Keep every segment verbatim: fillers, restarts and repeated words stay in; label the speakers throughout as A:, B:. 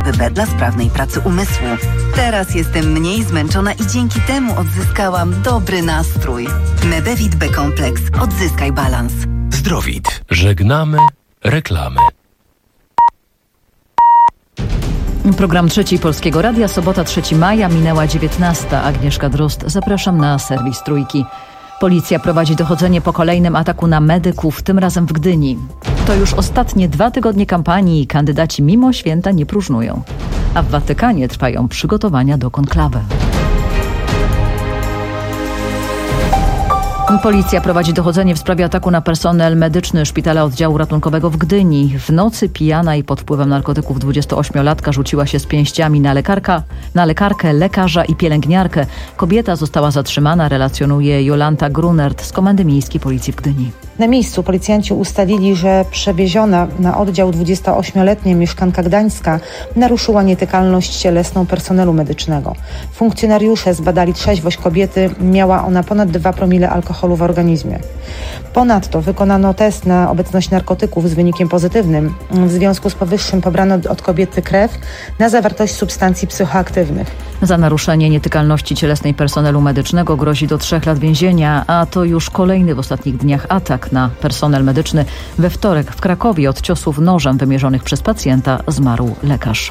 A: B B dla sprawnej pracy umysłu. Teraz jestem mniej zmęczona i dzięki temu odzyskałam dobry nastrój. Medevit B-kompleks. Odzyskaj balans.
B: Zdrowit. Żegnamy reklamy.
C: Program Trzeci Polskiego Radia, sobota trzeciego maja, minęła dziewiętnasta. Agnieszka Drozd, zapraszam na serwis Trójki. Policja prowadzi dochodzenie po kolejnym ataku na medyków, tym razem w Gdyni. To już ostatnie dwa tygodnie kampanii i kandydaci mimo święta nie próżnują. A w Watykanie trwają przygotowania do konklawy. Policja prowadzi dochodzenie w sprawie ataku na personel medyczny Szpitala Oddziału Ratunkowego w Gdyni. W nocy pijana i pod wpływem narkotyków dwudziestoośmiolatka rzuciła się z pięściami na, lekarka, na lekarkę, lekarza i pielęgniarkę. Kobieta została zatrzymana, relacjonuje Jolanta Grunert z Komendy Miejskiej Policji w Gdyni.
D: Na miejscu policjanci ustalili, że przewieziona na oddział dwudziestoośmioletnia mieszkanka Gdańska naruszyła nietykalność cielesną personelu medycznego. Funkcjonariusze zbadali trzeźwość kobiety, miała ona ponad dwa promile alkoholu w organizmie. Ponadto wykonano test na obecność narkotyków z wynikiem pozytywnym. W związku z powyższym pobrano od kobiety krew na zawartość substancji psychoaktywnych.
C: Za naruszenie nietykalności cielesnej personelu medycznego grozi do trzech lat więzienia, a to już kolejny w ostatnich dniach atak na personel medyczny. We wtorek w Krakowie od ciosów nożem wymierzonych przez pacjenta zmarł lekarz.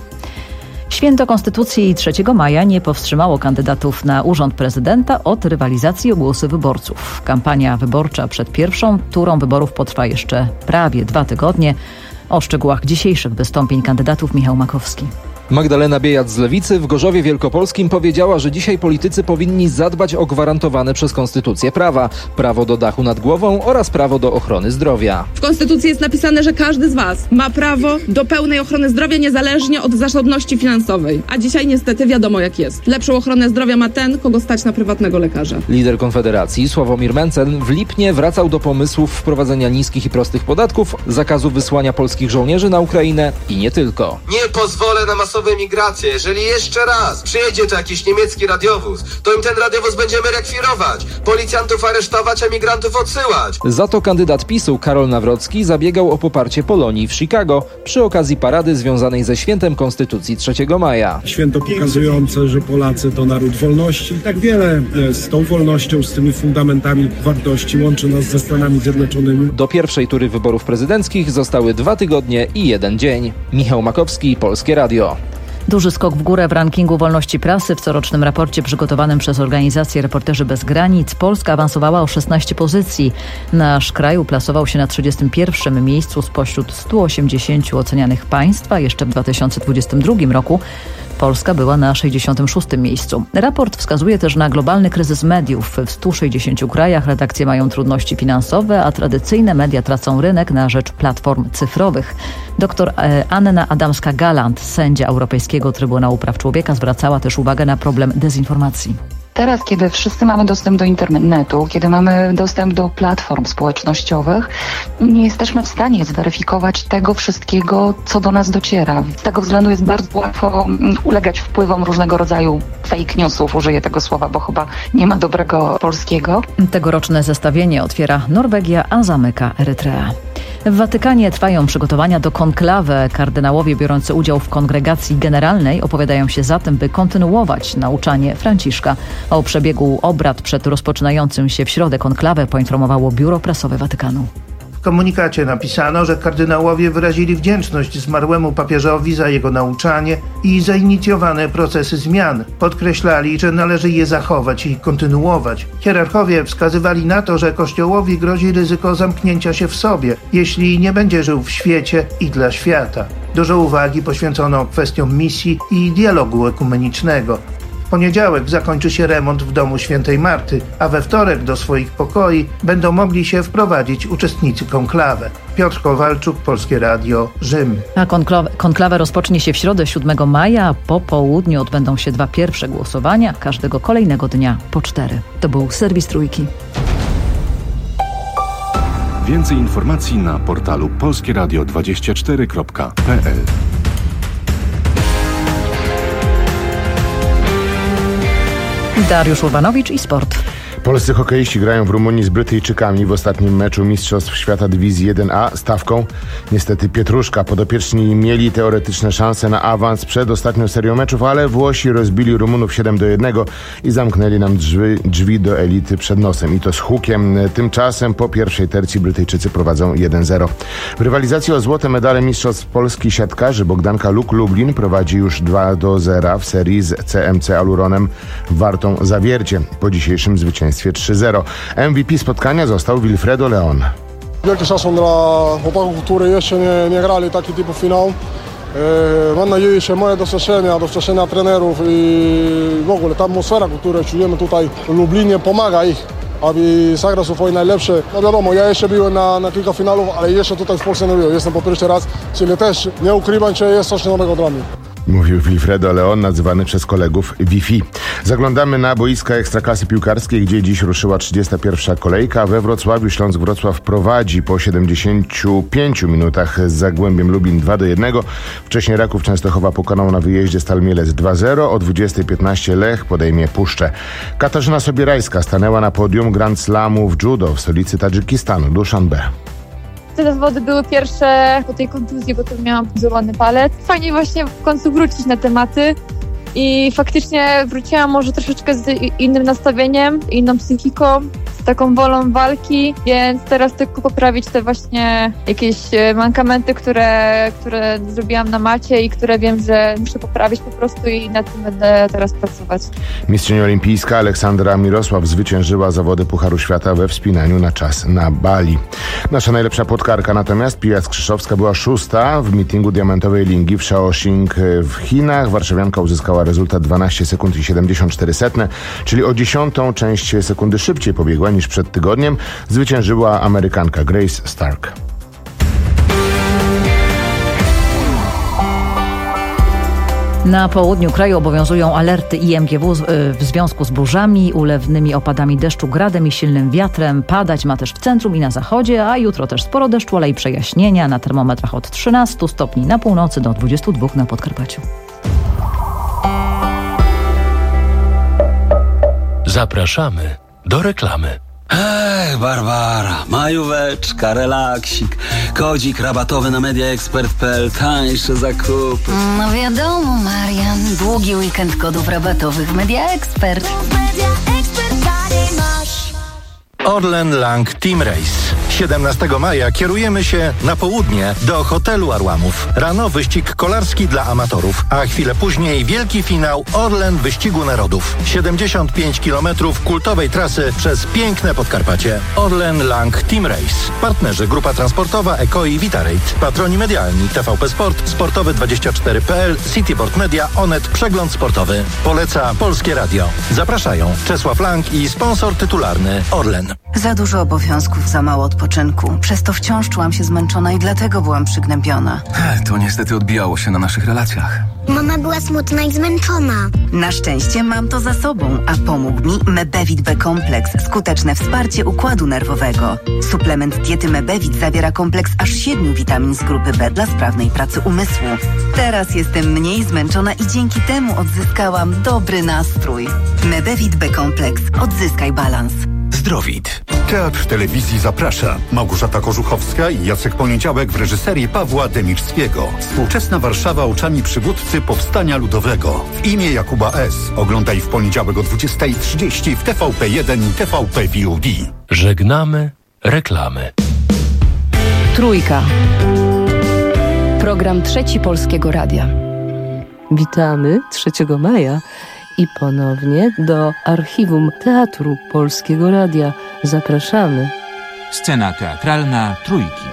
C: Święto Konstytucji trzeciego maja nie powstrzymało kandydatów na urząd prezydenta od rywalizacji o głosy wyborców. Kampania wyborcza przed pierwszą turą wyborów potrwa jeszcze prawie dwa tygodnie. O szczegółach dzisiejszych wystąpień kandydatów Michał Makowski.
E: Magdalena Biejat z Lewicy w Gorzowie Wielkopolskim powiedziała, że dzisiaj politycy powinni zadbać o gwarantowane przez konstytucję prawa. Prawo do dachu nad głową oraz prawo do ochrony zdrowia.
F: W konstytucji jest napisane, że każdy z was ma prawo do pełnej ochrony zdrowia niezależnie od zasobności finansowej. A dzisiaj niestety wiadomo jak jest. Lepszą ochronę zdrowia ma ten, kogo stać na prywatnego lekarza.
E: Lider Konfederacji Sławomir Mencen w Lipnie wracał do pomysłów wprowadzenia niskich i prostych podatków, zakazu wysłania polskich żołnierzy na Ukrainę i nie tylko.
G: Nie pozwolę na masową migrację. Jeżeli jeszcze raz przyjedzie tu jakiś niemiecki radiowóz, to im ten radiowóz będziemy rekwirować, policjantów aresztować, a migrantów odsyłać.
E: Za to kandydat PiSu Karol Nawrocki zabiegał o poparcie Polonii w Chicago przy okazji parady związanej ze świętem Konstytucji trzeciego maja.
H: Święto pokazujące, że Polacy to naród wolności. Tak wiele z tą wolnością, z tymi fundamentami wartości łączy nas ze Stanami Zjednoczonymi.
E: Do pierwszej tury wyborów prezydenckich zostały dwa tygodnie i jeden dzień. Michał Makowski, Polskie Radio.
C: Duży skok w górę w rankingu wolności prasy. W corocznym raporcie przygotowanym przez organizację Reporterzy Bez Granic Polska awansowała o szesnaście pozycji. Nasz kraj uplasował się na trzydziestym pierwszym miejscu spośród stu osiemdziesięciu ocenianych państw, a jeszcze w dwa tysiące dwudziestym drugim roku Polska była na sześćdziesiątym szóstym miejscu. Raport wskazuje też na globalny kryzys mediów. W stu sześćdziesięciu krajach redakcje mają trudności finansowe, a tradycyjne media tracą rynek na rzecz platform cyfrowych. Doktor Anna Adamska-Galant, sędzia Europejskiego Trybunału Praw Człowieka, zwracała też uwagę na problem dezinformacji.
I: Teraz, kiedy wszyscy mamy dostęp do internetu, kiedy mamy dostęp do platform społecznościowych, nie jesteśmy w stanie zweryfikować tego wszystkiego, co do nas dociera. Z tego względu jest bardzo łatwo ulegać wpływom różnego rodzaju fake newsów. Użyję tego słowa, bo chyba nie ma dobrego polskiego.
C: Tegoroczne zestawienie otwiera Norwegia, a zamyka Erytrea. W Watykanie trwają przygotowania do konklawy. Kardynałowie biorący udział w kongregacji generalnej opowiadają się za tym, by kontynuować nauczanie Franciszka. O przebiegu obrad przed rozpoczynającym się w środę konklawę poinformowało Biuro Prasowe Watykanu.
J: W komunikacie napisano, że kardynałowie wyrazili wdzięczność zmarłemu papieżowi za jego nauczanie i zainicjowane procesy zmian. Podkreślali, że należy je zachować i kontynuować. Hierarchowie wskazywali na to, że Kościołowi grozi ryzyko zamknięcia się w sobie, jeśli nie będzie żył w świecie i dla świata. Dużo uwagi poświęcono kwestiom misji i dialogu ekumenicznego. W poniedziałek zakończy się remont w domu świętej Marty, a we wtorek do swoich pokoi będą mogli się wprowadzić uczestnicy konklawy. Piotr Kowalczuk, Polskie Radio, Rzym.
C: A konklawę, konklawę rozpocznie się w środę siódmego maja, a po południu odbędą się dwa pierwsze głosowania, każdego kolejnego dnia po cztery. To był serwis Trójki.
B: Więcej informacji na portalu polskieradio dwadzieścia cztery kropka p l.
C: Dariusz Urbanowicz i sport.
K: Polscy hokeiści grają w Rumunii z Brytyjczykami w ostatnim meczu Mistrzostw Świata Dywizji jeden A stawką. Niestety Pietruszka. Podopieczni mieli teoretyczne szanse na awans przed ostatnią serią meczów, ale Włosi rozbili Rumunów siedem do jednego i zamknęli nam drzwi, drzwi do elity przed nosem. I to z hukiem. Tymczasem po pierwszej tercji Brytyjczycy prowadzą jeden zero. W rywalizacji o złote medale Mistrzostw Polski siatkarzy Bogdanka Luk Lublin prowadzi już dwa do zera w serii z C M C Aluronem Wartą Zawiercie. Po dzisiejszym zwycięstwie trzy zero. M V P spotkania został Wilfredo Leon.
L: Wielki szacun dla chłopaków, którzy jeszcze nie, nie grali taki typu finał. E, mam nadzieję, że moje doświadczenia, doświadczenia trenerów i w ogóle ta atmosfera, którą czujemy tutaj w Lublinie, pomaga ich, aby zagrać swoje najlepsze. No wiadomo, ja jeszcze byłem na, na kilka finałów, ale jeszcze tutaj w Polsce nie byłem. Jestem po pierwszy raz, czyli też nie ukrywam, że jest coś nowego dla mnie.
K: Mówił Wilfredo Leon, nazywany przez kolegów Wi-Fi. Zaglądamy na boiska Ekstraklasy Piłkarskiej, gdzie dziś ruszyła trzydziesta pierwsza kolejka. We Wrocławiu Śląsk Wrocław prowadzi po siedemdziesięciu pięciu minutach z Zagłębiem Lubin dwa do jednego. Wcześniej Raków Częstochowa pokonał na wyjeździe Stal Mielec dwa zero. O dwudziestej piętnaście Lech podejmie Puszczę. Katarzyna Sobierajska stanęła na podium Grand Slamu w judo w stolicy Tadżykistanu, Duszanbe.
M: Te zawody były pierwsze po tej kontuzji, bo to miałam złamany palec. Fajnie właśnie w końcu wrócić na tematy i faktycznie wróciłam może troszeczkę z innym nastawieniem, inną psychiką, z taką wolą walki, więc teraz tylko poprawić te właśnie jakieś mankamenty, które, które zrobiłam na macie i które wiem, że muszę poprawić po prostu i nad tym będę teraz pracować.
K: Mistrzyni olimpijska Aleksandra Mirosław zwyciężyła zawody Pucharu Świata we wspinaniu na czas na Bali. Nasza najlepsza płotkarka natomiast, Pia Skrzyszowska, była szósta w meetingu diamentowej lingi w Shaoxing w Chinach. Warszawianka uzyskała rezultat dwanaście sekund i siedemdziesiąt cztery setne, czyli o dziesiątą część sekundy szybciej pobiegła niż przed tygodniem. Zwyciężyła Amerykanka Grace Stark.
C: Na południu kraju obowiązują alerty I M G W w związku z burzami, ulewnymi opadami deszczu, gradem i silnym wiatrem. Padać ma też w centrum i na zachodzie, a jutro też sporo deszczu, ale i przejaśnienia. Na termometrach od trzynastu stopni na północy do dwudziestu dwóch na Podkarpaciu.
N: Zapraszamy do reklamy.
O: Ech, Barbara, majóweczka, relaksik, kodzik rabatowy na media ekspert kropka p l, tańsze zakupy.
A: No wiadomo, Marian, długi weekend kodów rabatowych w Media Expert.
N: Orlen Lang Team Race. siedemnastego maja kierujemy się na południe do hotelu Arłamów. Rano wyścig kolarski dla amatorów, a chwilę później wielki finał Orlen Wyścigu Narodów. siedemdziesiąt pięć kilometrów kultowej trasy przez piękne Podkarpacie. Orlen Lang Team Race. Partnerzy Grupa Transportowa Eko i Vitarate. Patroni medialni T V P Sport, Sportowy dwadzieścia cztery kropka p l, Cityport Media, Onet, Przegląd Sportowy. Poleca Polskie Radio. Zapraszają Czesław Lang i sponsor tytularny Orlen.
A: Za dużo obowiązków, za mało odpoczynku. Przez to wciąż czułam się zmęczona i dlatego byłam przygnębiona.
P: To niestety odbijało się na naszych relacjach.
Q: Mama była smutna i zmęczona.
A: Na szczęście mam to za sobą, a pomógł mi Mebevit B-kompleks. Skuteczne wsparcie układu nerwowego. Suplement diety Mebevit zawiera kompleks aż siedmiu witamin z grupy B dla sprawnej pracy umysłu. Teraz jestem mniej zmęczona i dzięki temu odzyskałam dobry nastrój. Mebevit B-kompleks. Odzyskaj balans.
R: Zdrowit. Teatr Telewizji zaprasza. Małgorzata Kożuchowska i Jacek Poniedziałek w reżyserii Pawła Demirskiego. Współczesna Warszawa oczami przywódcy Powstania Ludowego. W imię Jakuba S. Oglądaj w poniedziałek o dwudziestej trzydzieści w T V P jeden i T V P V O D.
N: Żegnamy reklamy.
S: Trójka. Program Trzeci Polskiego Radia.
T: Witamy trzeciego maja. I ponownie do archiwum Teatru Polskiego Radia zapraszamy.
U: Scena teatralna Trójki.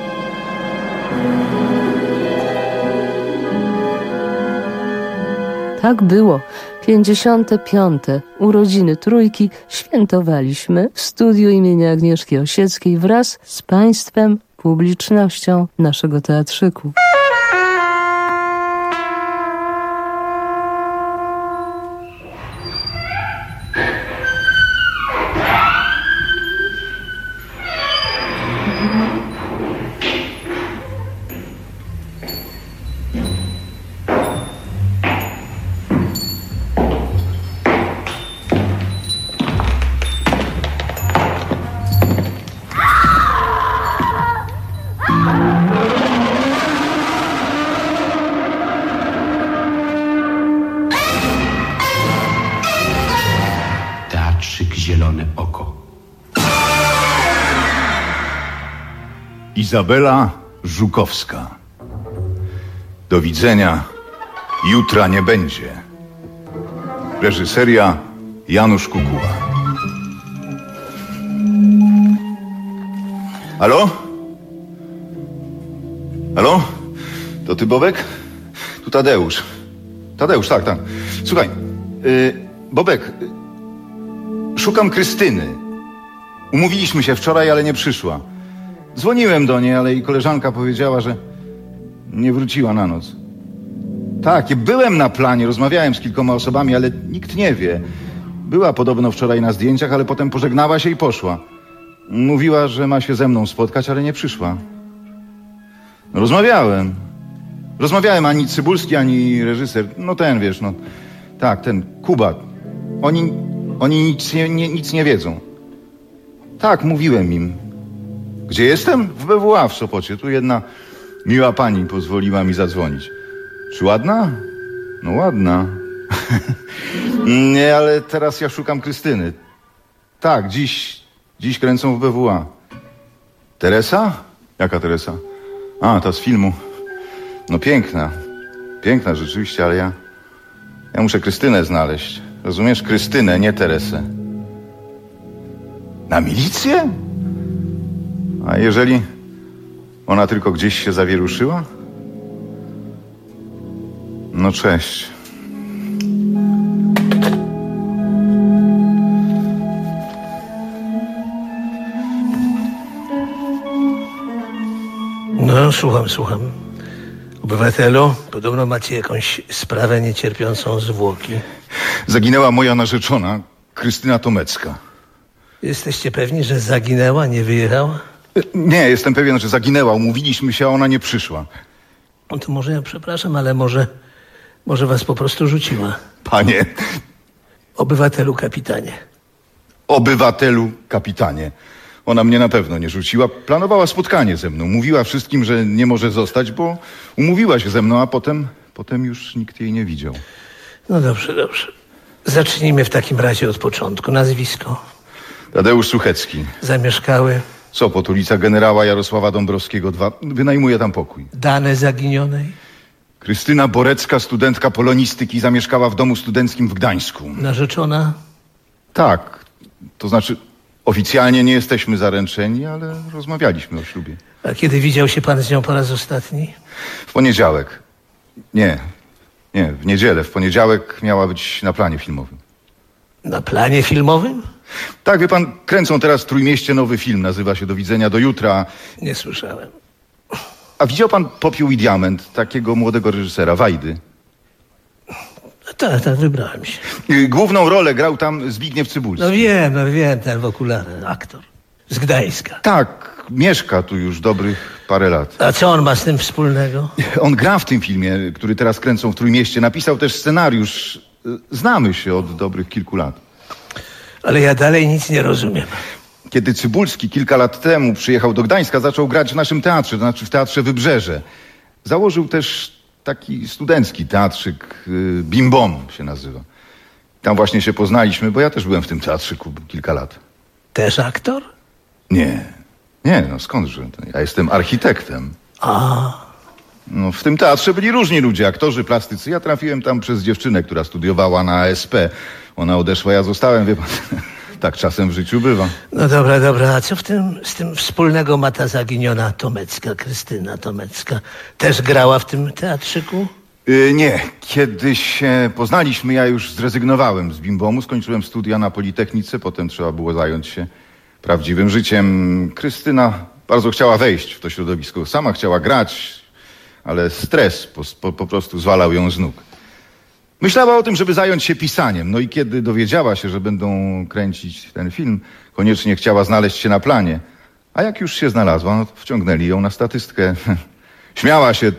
T: Tak było. pięćdziesiąte piąte urodziny Trójki świętowaliśmy w studiu imienia Agnieszki Osieckiej wraz z państwem, publicznością naszego teatrzyku.
D: zielone oko.
V: Izabela Żukowska. Do widzenia. Jutra nie będzie. Reżyseria Janusz Kukuła. Halo? Halo? To ty, Bobek? Tu Tadeusz. Tadeusz, tak, tak. Słuchaj, yy, Bobek, yy, szukam Krystyny. Umówiliśmy się wczoraj, ale nie przyszła. Dzwoniłem do niej, ale jej koleżanka powiedziała, że nie wróciła na noc. Tak, byłem na planie, rozmawiałem z kilkoma osobami, ale nikt nie wie. Była podobno wczoraj na zdjęciach, ale potem pożegnała się i poszła. Mówiła, że ma się ze mną spotkać, ale nie przyszła. No, rozmawiałem. Rozmawiałem, ani Cybulski, ani reżyser. No ten, wiesz, no. Tak, ten Kuba. Oni, oni nic nie, nie, nic nie wiedzą. Tak, mówiłem im. Gdzie jestem? W B W A w Sopocie. Tu jedna miła pani pozwoliła mi zadzwonić. Czy ładna? No ładna. Nie, ale teraz ja szukam Krystyny. Tak, dziś, dziś kręcą w B W A. Teresa? Jaka Teresa? A, ta z filmu. No piękna. Piękna rzeczywiście, ale ja... Ja muszę Krystynę znaleźć. Rozumiesz? Krystynę, nie Teresę. Na milicję? A jeżeli ona tylko gdzieś się zawieruszyła? No cześć.
W: No, słucham, słucham. Obywatelu, podobno macie jakąś sprawę niecierpiącą zwłoki.
V: Zaginęła moja narzeczona, Krystyna Tomecka.
W: Jesteście pewni, że zaginęła, nie wyjechała?
V: Nie, jestem pewien, że zaginęła. Umówiliśmy się, a ona nie przyszła.
W: No to może ja przepraszam, ale może... Może was po prostu rzuciła.
V: Panie...
W: Obywatelu kapitanie.
V: Obywatelu kapitanie. Ona mnie na pewno nie rzuciła. Planowała spotkanie ze mną. Mówiła wszystkim, że nie może zostać, bo umówiła się ze mną, a potem... Potem już nikt jej nie widział.
W: No dobrze, dobrze. Zacznijmy w takim razie od początku. Nazwisko?
V: Tadeusz Suchecki.
W: Zamieszkały?
V: Sopot, ulica Generała Jarosława Dąbrowskiego dwa. Wynajmuję tam pokój.
W: Dane zaginionej?
V: Krystyna Borecka, studentka polonistyki, zamieszkała w domu studenckim w Gdańsku.
W: Narzeczona?
V: Tak. To znaczy, oficjalnie nie jesteśmy zaręczeni, ale rozmawialiśmy o ślubie.
W: A kiedy widział się pan z nią po raz ostatni?
V: W poniedziałek. Nie. Nie, w niedzielę. W poniedziałek miała być na planie filmowym.
W: Na planie filmowym?
V: Tak, wie pan, kręcą teraz w Trójmieście nowy film. Nazywa się Do widzenia, do jutra.
W: Nie słyszałem.
V: A widział pan Popiół i Diament, takiego młodego reżysera, Wajdy?
W: Tak, tak, wybrałem się.
V: Główną rolę grał tam Zbigniew Cybulski.
W: No wiem, no wiem, ten w okularach, aktor. Z Gdańska.
V: Tak, mieszka tu już dobrych parę lat.
W: A co on ma z tym wspólnego?
V: On gra w tym filmie, który teraz kręcą w Trójmieście. Napisał też scenariusz. Znamy się od dobrych kilku lat.
W: Ale ja dalej nic nie rozumiem.
V: Kiedy Cybulski kilka lat temu przyjechał do Gdańska, zaczął grać w naszym teatrze, to znaczy w Teatrze Wybrzeże. Założył też taki studencki teatrzyk, y, Bim Bom się nazywa. Tam właśnie się poznaliśmy, bo ja też byłem w tym teatrzyku kilka lat.
W: Też aktor?
V: Nie, nie, no skądże. Ja jestem architektem.
W: A.
V: No, w tym teatrze byli różni ludzie, aktorzy, plastycy. Ja trafiłem tam przez dziewczynę, która studiowała na A S P. Ona odeszła, ja zostałem, wie pan. Tak czasem w życiu bywa.
W: No dobra, dobra. A co w tym, z tym wspólnego ma ta zaginiona Tomecka, Krystyna Tomecka? Też grała w tym teatrzyku?
V: Yy, nie. Kiedy się poznaliśmy, ja już zrezygnowałem z Bimbomu. Skończyłem studia na Politechnice. Potem trzeba było zająć się prawdziwym życiem. Krystyna bardzo chciała wejść w to środowisko. Sama chciała grać, ale stres po, po, po prostu zwalał ją z nóg. Myślała o tym, żeby zająć się pisaniem. No i kiedy dowiedziała się, że będą kręcić ten film, koniecznie chciała znaleźć się na planie. A jak już się znalazła, no to wciągnęli ją na statystkę. Śmiała się,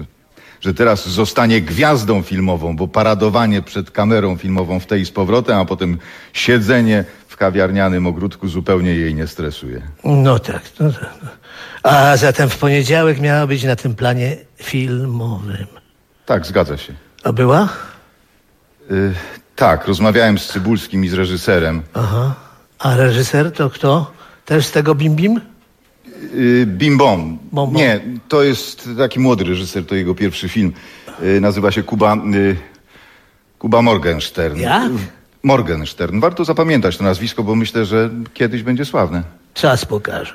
V: że teraz zostanie gwiazdą filmową, bo paradowanie przed kamerą filmową w tej z powrotem, a potem siedzenie w kawiarnianym ogródku zupełnie jej nie stresuje.
W: No tak, no tak. A zatem w poniedziałek miała być na tym planie filmowym.
V: Tak, zgadza się.
W: A była?
V: Y, tak, rozmawiałem z Cybulskim i z reżyserem.
W: Aha. A reżyser to kto? Też z tego Bim Bim?
V: Yy, Bim Bom.
W: Bom, bom.
V: Nie, to jest taki młody reżyser, to jego pierwszy film. Yy, nazywa się Kuba... Yy, Kuba Morgenstern.
W: Jak?
V: Morgenstern. Warto zapamiętać to nazwisko, bo myślę, że kiedyś będzie sławne.
W: Czas pokaże.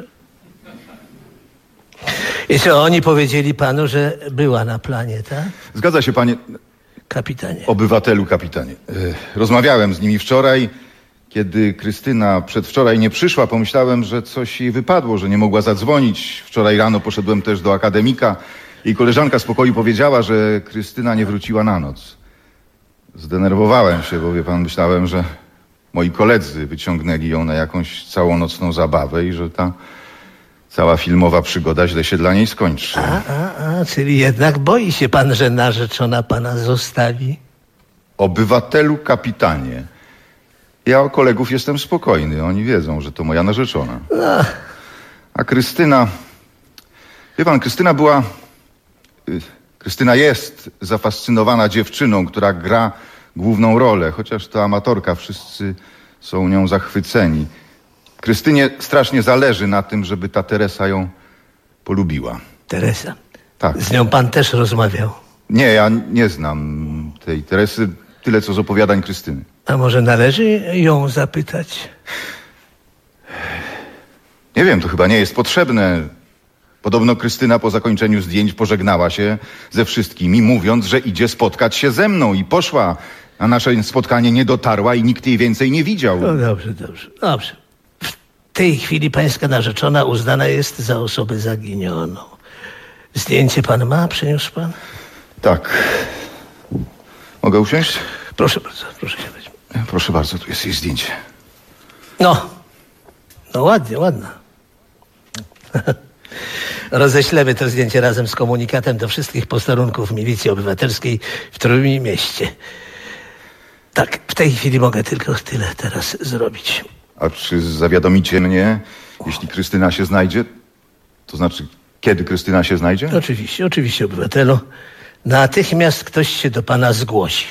W: I co, oni powiedzieli panu, że była na planie, tak?
V: Zgadza się, panie...
W: Kapitanie.
V: Obywatelu kapitanie. Yy, rozmawiałem z nimi wczoraj. Kiedy Krystyna przedwczoraj nie przyszła, pomyślałem, że coś jej wypadło, że nie mogła zadzwonić. Wczoraj rano poszedłem też do akademika. Jej koleżanka z pokoju powiedziała, że Krystyna nie wróciła na noc. Zdenerwowałem się, bo wie pan, myślałem, że moi koledzy wyciągnęli ją na jakąś całonocną zabawę i że ta cała filmowa przygoda źle się dla niej skończy.
W: A, a, a, czyli jednak boi się pan, że narzeczona pana zostawi?
V: Obywatelu kapitanie. Ja o kolegów jestem spokojny. Oni wiedzą, że to moja narzeczona.
W: No.
V: A Krystyna... Wie pan, Krystyna była... Krystyna jest zafascynowana dziewczyną, która gra główną rolę. Chociaż to amatorka, wszyscy są nią zachwyceni. Krystynie strasznie zależy na tym, żeby ta Teresa ją polubiła.
W: Teresa?
V: Tak.
W: Z nią pan też rozmawiał?
V: Nie, ja nie znam tej Teresy. Tyle, co z opowiadań Krystyny.
W: A może należy ją zapytać?
V: Nie wiem, to chyba nie jest potrzebne. Podobno Krystyna po zakończeniu zdjęć pożegnała się ze wszystkimi, mówiąc, że idzie spotkać się ze mną i poszła. Na nasze spotkanie nie dotarła i nikt jej więcej nie widział.
W: No dobrze, dobrze, dobrze. W tej chwili pańska narzeczona uznana jest za osobę zaginioną. Zdjęcie pan ma? Przyniósł pan?
V: Tak. Mogę usiąść?
W: Proszę bardzo, proszę siadać.
V: Proszę bardzo, tu jest jej zdjęcie.
W: No, no ładnie, ładna. Roześlemy to zdjęcie razem z komunikatem do wszystkich posterunków Milicji Obywatelskiej w Trójmieście. Tak, w tej chwili mogę tylko tyle teraz zrobić.
V: A czy zawiadomicie mnie, jeśli Krystyna się znajdzie? To znaczy, kiedy Krystyna się znajdzie?
W: Oczywiście, oczywiście, obywatelu. Natychmiast ktoś się do pana zgłosi.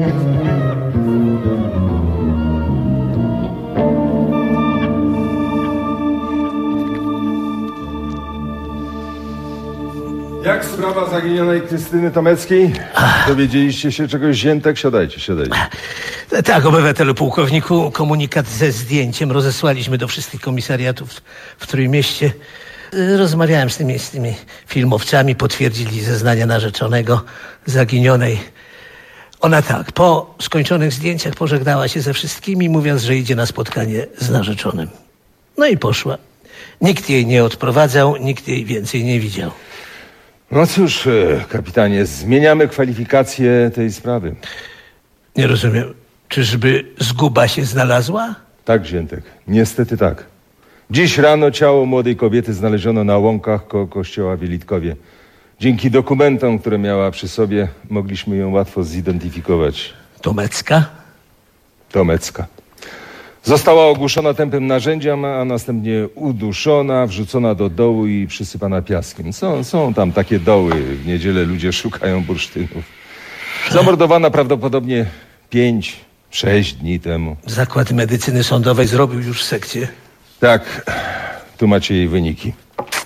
D: Jak sprawa zaginionej Krystyny Tomeckiej? Dowiedzieliście się czegoś, Ziętek? Siadajcie, siadajcie.
W: Tak, obywatelu pułkowniku, komunikat ze zdjęciem rozesłaliśmy do wszystkich komisariatów w Trójmieście. Rozmawiałem z tymi, z tymi filmowcami, potwierdzili zeznania narzeczonego zaginionej. Ona tak, po skończonych zdjęciach pożegnała się ze wszystkimi, mówiąc, że idzie na spotkanie z narzeczonym. No i poszła. Nikt jej nie odprowadzał, nikt jej więcej nie widział.
D: No cóż, kapitanie, zmieniamy kwalifikację tej sprawy.
W: Nie rozumiem. Czyżby zguba się znalazła?
D: Tak, Ziętek. Niestety tak. Dziś rano ciało młodej kobiety znaleziono na łąkach koło kościoła w Wielitkowie. Dzięki dokumentom, które miała przy sobie, mogliśmy ją łatwo zidentyfikować.
W: Tomecka?
D: Tomecka. Została ogłuszona tępym narzędziem, a następnie uduszona, wrzucona do dołu i przysypana piaskiem. Są, są tam takie doły. W niedzielę ludzie szukają bursztynów. Zamordowana prawdopodobnie pięć, sześć dni temu.
W: Zakład Medycyny Sądowej zrobił już sekcję.
D: Tak, tu macie jej wyniki.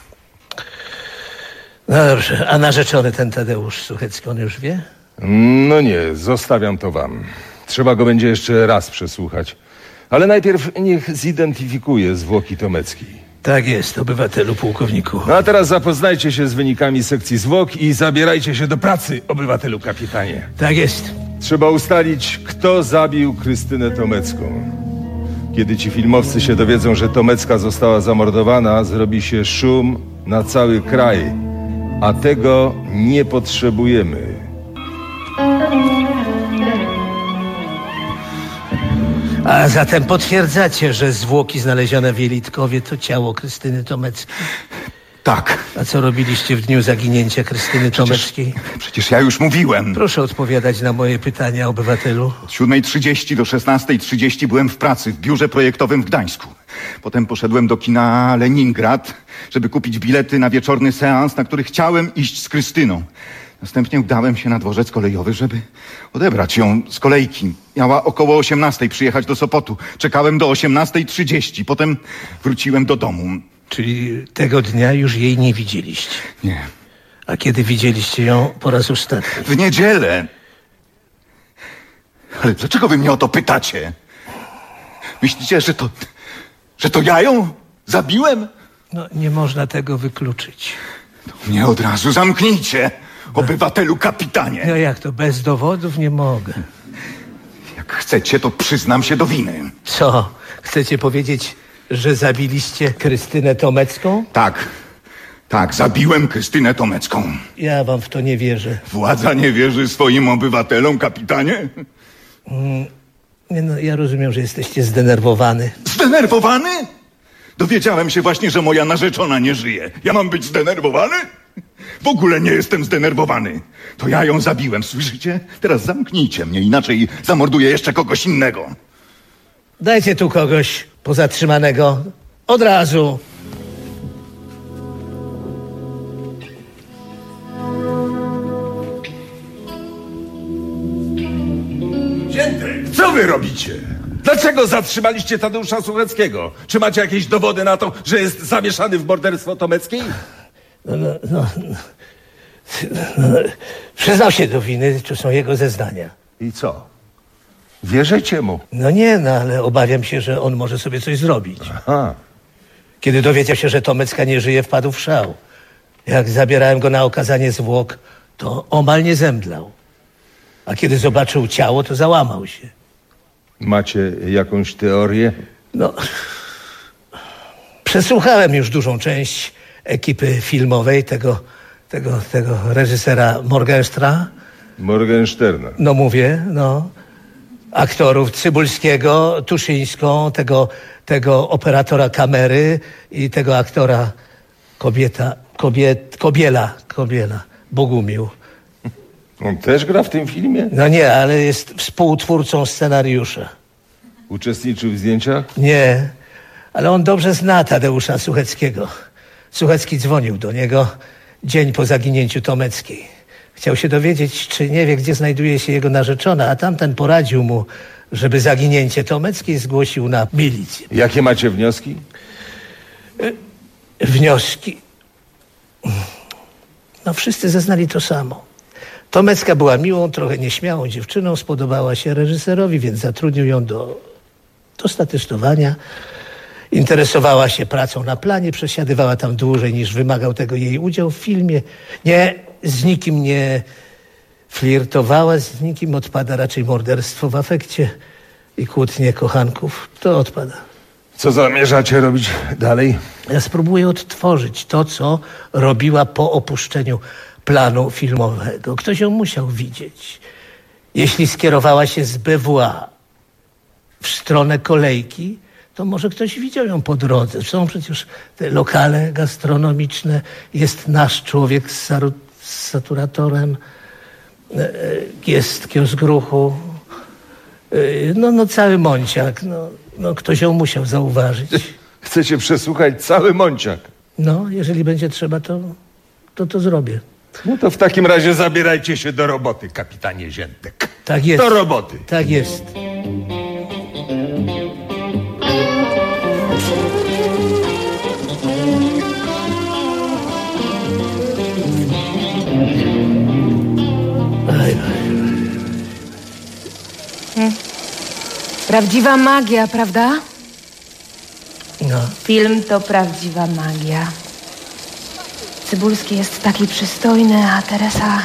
W: No dobrze, a narzeczony ten Tadeusz Suchecki, on już wie?
D: No nie, zostawiam to wam. Trzeba go będzie jeszcze raz przesłuchać. Ale najpierw niech zidentyfikuje zwłoki Tomeckiej.
W: Tak jest, obywatelu pułkowniku.
D: No a teraz zapoznajcie się z wynikami sekcji zwłok i zabierajcie się do pracy, obywatelu kapitanie.
W: Tak jest.
D: Trzeba ustalić, kto zabił Krystynę Tomecką. Kiedy ci filmowcy się dowiedzą, że Tomecka została zamordowana, zrobi się szum na cały kraj. A tego nie potrzebujemy.
W: A zatem potwierdzacie, że zwłoki znalezione w Jelitkowie to ciało Krystyny Tomeckiej?
V: Tak.
W: A co robiliście w dniu zaginięcia Krystyny Tomeckiej?
V: Przecież, przecież ja już mówiłem.
W: Proszę odpowiadać na moje pytania, obywatelu.
V: Od siódmej trzydzieści do szesnastej trzydzieści byłem w pracy w biurze projektowym w Gdańsku. Potem poszedłem do kina Leningrad, żeby kupić bilety na wieczorny seans, na który chciałem iść z Krystyną. Następnie udałem się na dworzec kolejowy, żeby odebrać ją z kolejki. Miała około osiemnastej przyjechać do Sopotu. Czekałem do osiemnastej trzydzieści. Potem wróciłem do domu.
W: Czyli tego dnia już jej nie widzieliście?
V: Nie.
W: A kiedy widzieliście ją po raz ostatni?
V: W niedzielę. Ale dlaczego wy mnie o to pytacie? Myślicie, że to... że to ja ją zabiłem?
W: No, nie można tego wykluczyć.
V: To mnie od razu zamknijcie, obywatelu kapitanie.
W: No jak to, bez dowodów nie mogę.
V: Jak chcecie, to przyznam się do winy.
W: Co? Chcecie powiedzieć, że zabiliście Krystynę Tomecką?
V: Tak. Tak, zabiłem Krystynę Tomecką.
W: Ja wam w to nie wierzę.
V: Władza nie wierzy swoim obywatelom, kapitanie?
W: Mm, nie no, ja rozumiem, że jesteście zdenerwowany.
V: Zdenerwowany? Dowiedziałem się właśnie, że moja narzeczona nie żyje. Ja mam być zdenerwowany? W ogóle nie jestem zdenerwowany. To ja ją zabiłem, słyszycie? Teraz zamknijcie mnie, inaczej zamorduję jeszcze kogoś innego.
W: Dajcie tu kogoś pozatrzymanego. Od razu.
D: Ziętek, co wy robicie? Dlaczego zatrzymaliście Tadeusza Sucheckiego? Czy macie jakieś dowody na to, że jest zamieszany w morderstwo Tomeckiej?
W: No, no, no, no, przyznał się do winy, to są jego zeznania.
D: I co? Wierzycie mu?
W: No nie, no ale obawiam się, że on może sobie coś zrobić.
D: Aha.
W: Kiedy dowiedział się, że Tomecka nie żyje, wpadł w szał. Jak zabierałem go na okazanie zwłok, to omal nie zemdlał. A kiedy zobaczył ciało, to załamał się.
D: Macie jakąś teorię?
W: No, przesłuchałem już dużą część ekipy filmowej tego, tego, tego reżysera Morgenstra.
D: Morgensterna.
W: No mówię, no. Aktorów Cybulskiego, Tuszyńską, tego, tego operatora kamery i tego aktora kobieta, kobiet, Kobiela, Kobiela, Bogumił.
D: On też gra w tym filmie?
W: No nie, ale jest współtwórcą scenariusza.
D: Uczestniczył w zdjęciach?
W: Nie, ale on dobrze zna Tadeusza Sucheckiego. Suchecki dzwonił do niego dzień po zaginięciu Tomeckiej. Chciał się dowiedzieć, czy nie wie, gdzie znajduje się jego narzeczona, a tamten poradził mu, żeby zaginięcie Tomeckiej zgłosił na milicję.
D: Jakie macie wnioski?
W: Wnioski? No wszyscy zeznali to samo. Tomecka była miłą, trochę nieśmiałą dziewczyną, spodobała się reżyserowi, więc zatrudnił ją do, do statystowania. Interesowała się pracą na planie, przesiadywała tam dłużej niż wymagał tego jej udział w filmie. Nie, z nikim nie flirtowała, z nikim odpada raczej morderstwo w afekcie i kłótnie kochanków. To odpada.
D: Co zamierzacie robić dalej?
W: Ja spróbuję odtworzyć to, co robiła po opuszczeniu planu filmowego. Ktoś ją musiał widzieć. Jeśli skierowała się z B W A w stronę kolejki, to może ktoś widział ją po drodze. Są przecież te lokale gastronomiczne. Jest nasz człowiek z, saru, z saturatorem. Jest kiosk ruchu. No, no cały Monciak. No, no, ktoś ją musiał zauważyć.
D: Chcecie przesłuchać cały Monciak?
W: No, jeżeli będzie trzeba, to to, to zrobię.
D: No to w takim razie zabierajcie się do roboty, kapitanie Ziętek.
W: Tak jest.
D: Do roboty.
W: Tak jest.
F: Hmm. Prawdziwa magia, prawda?
W: No.
F: Film to prawdziwa magia. Cybulski jest taki przystojny, a Teresa...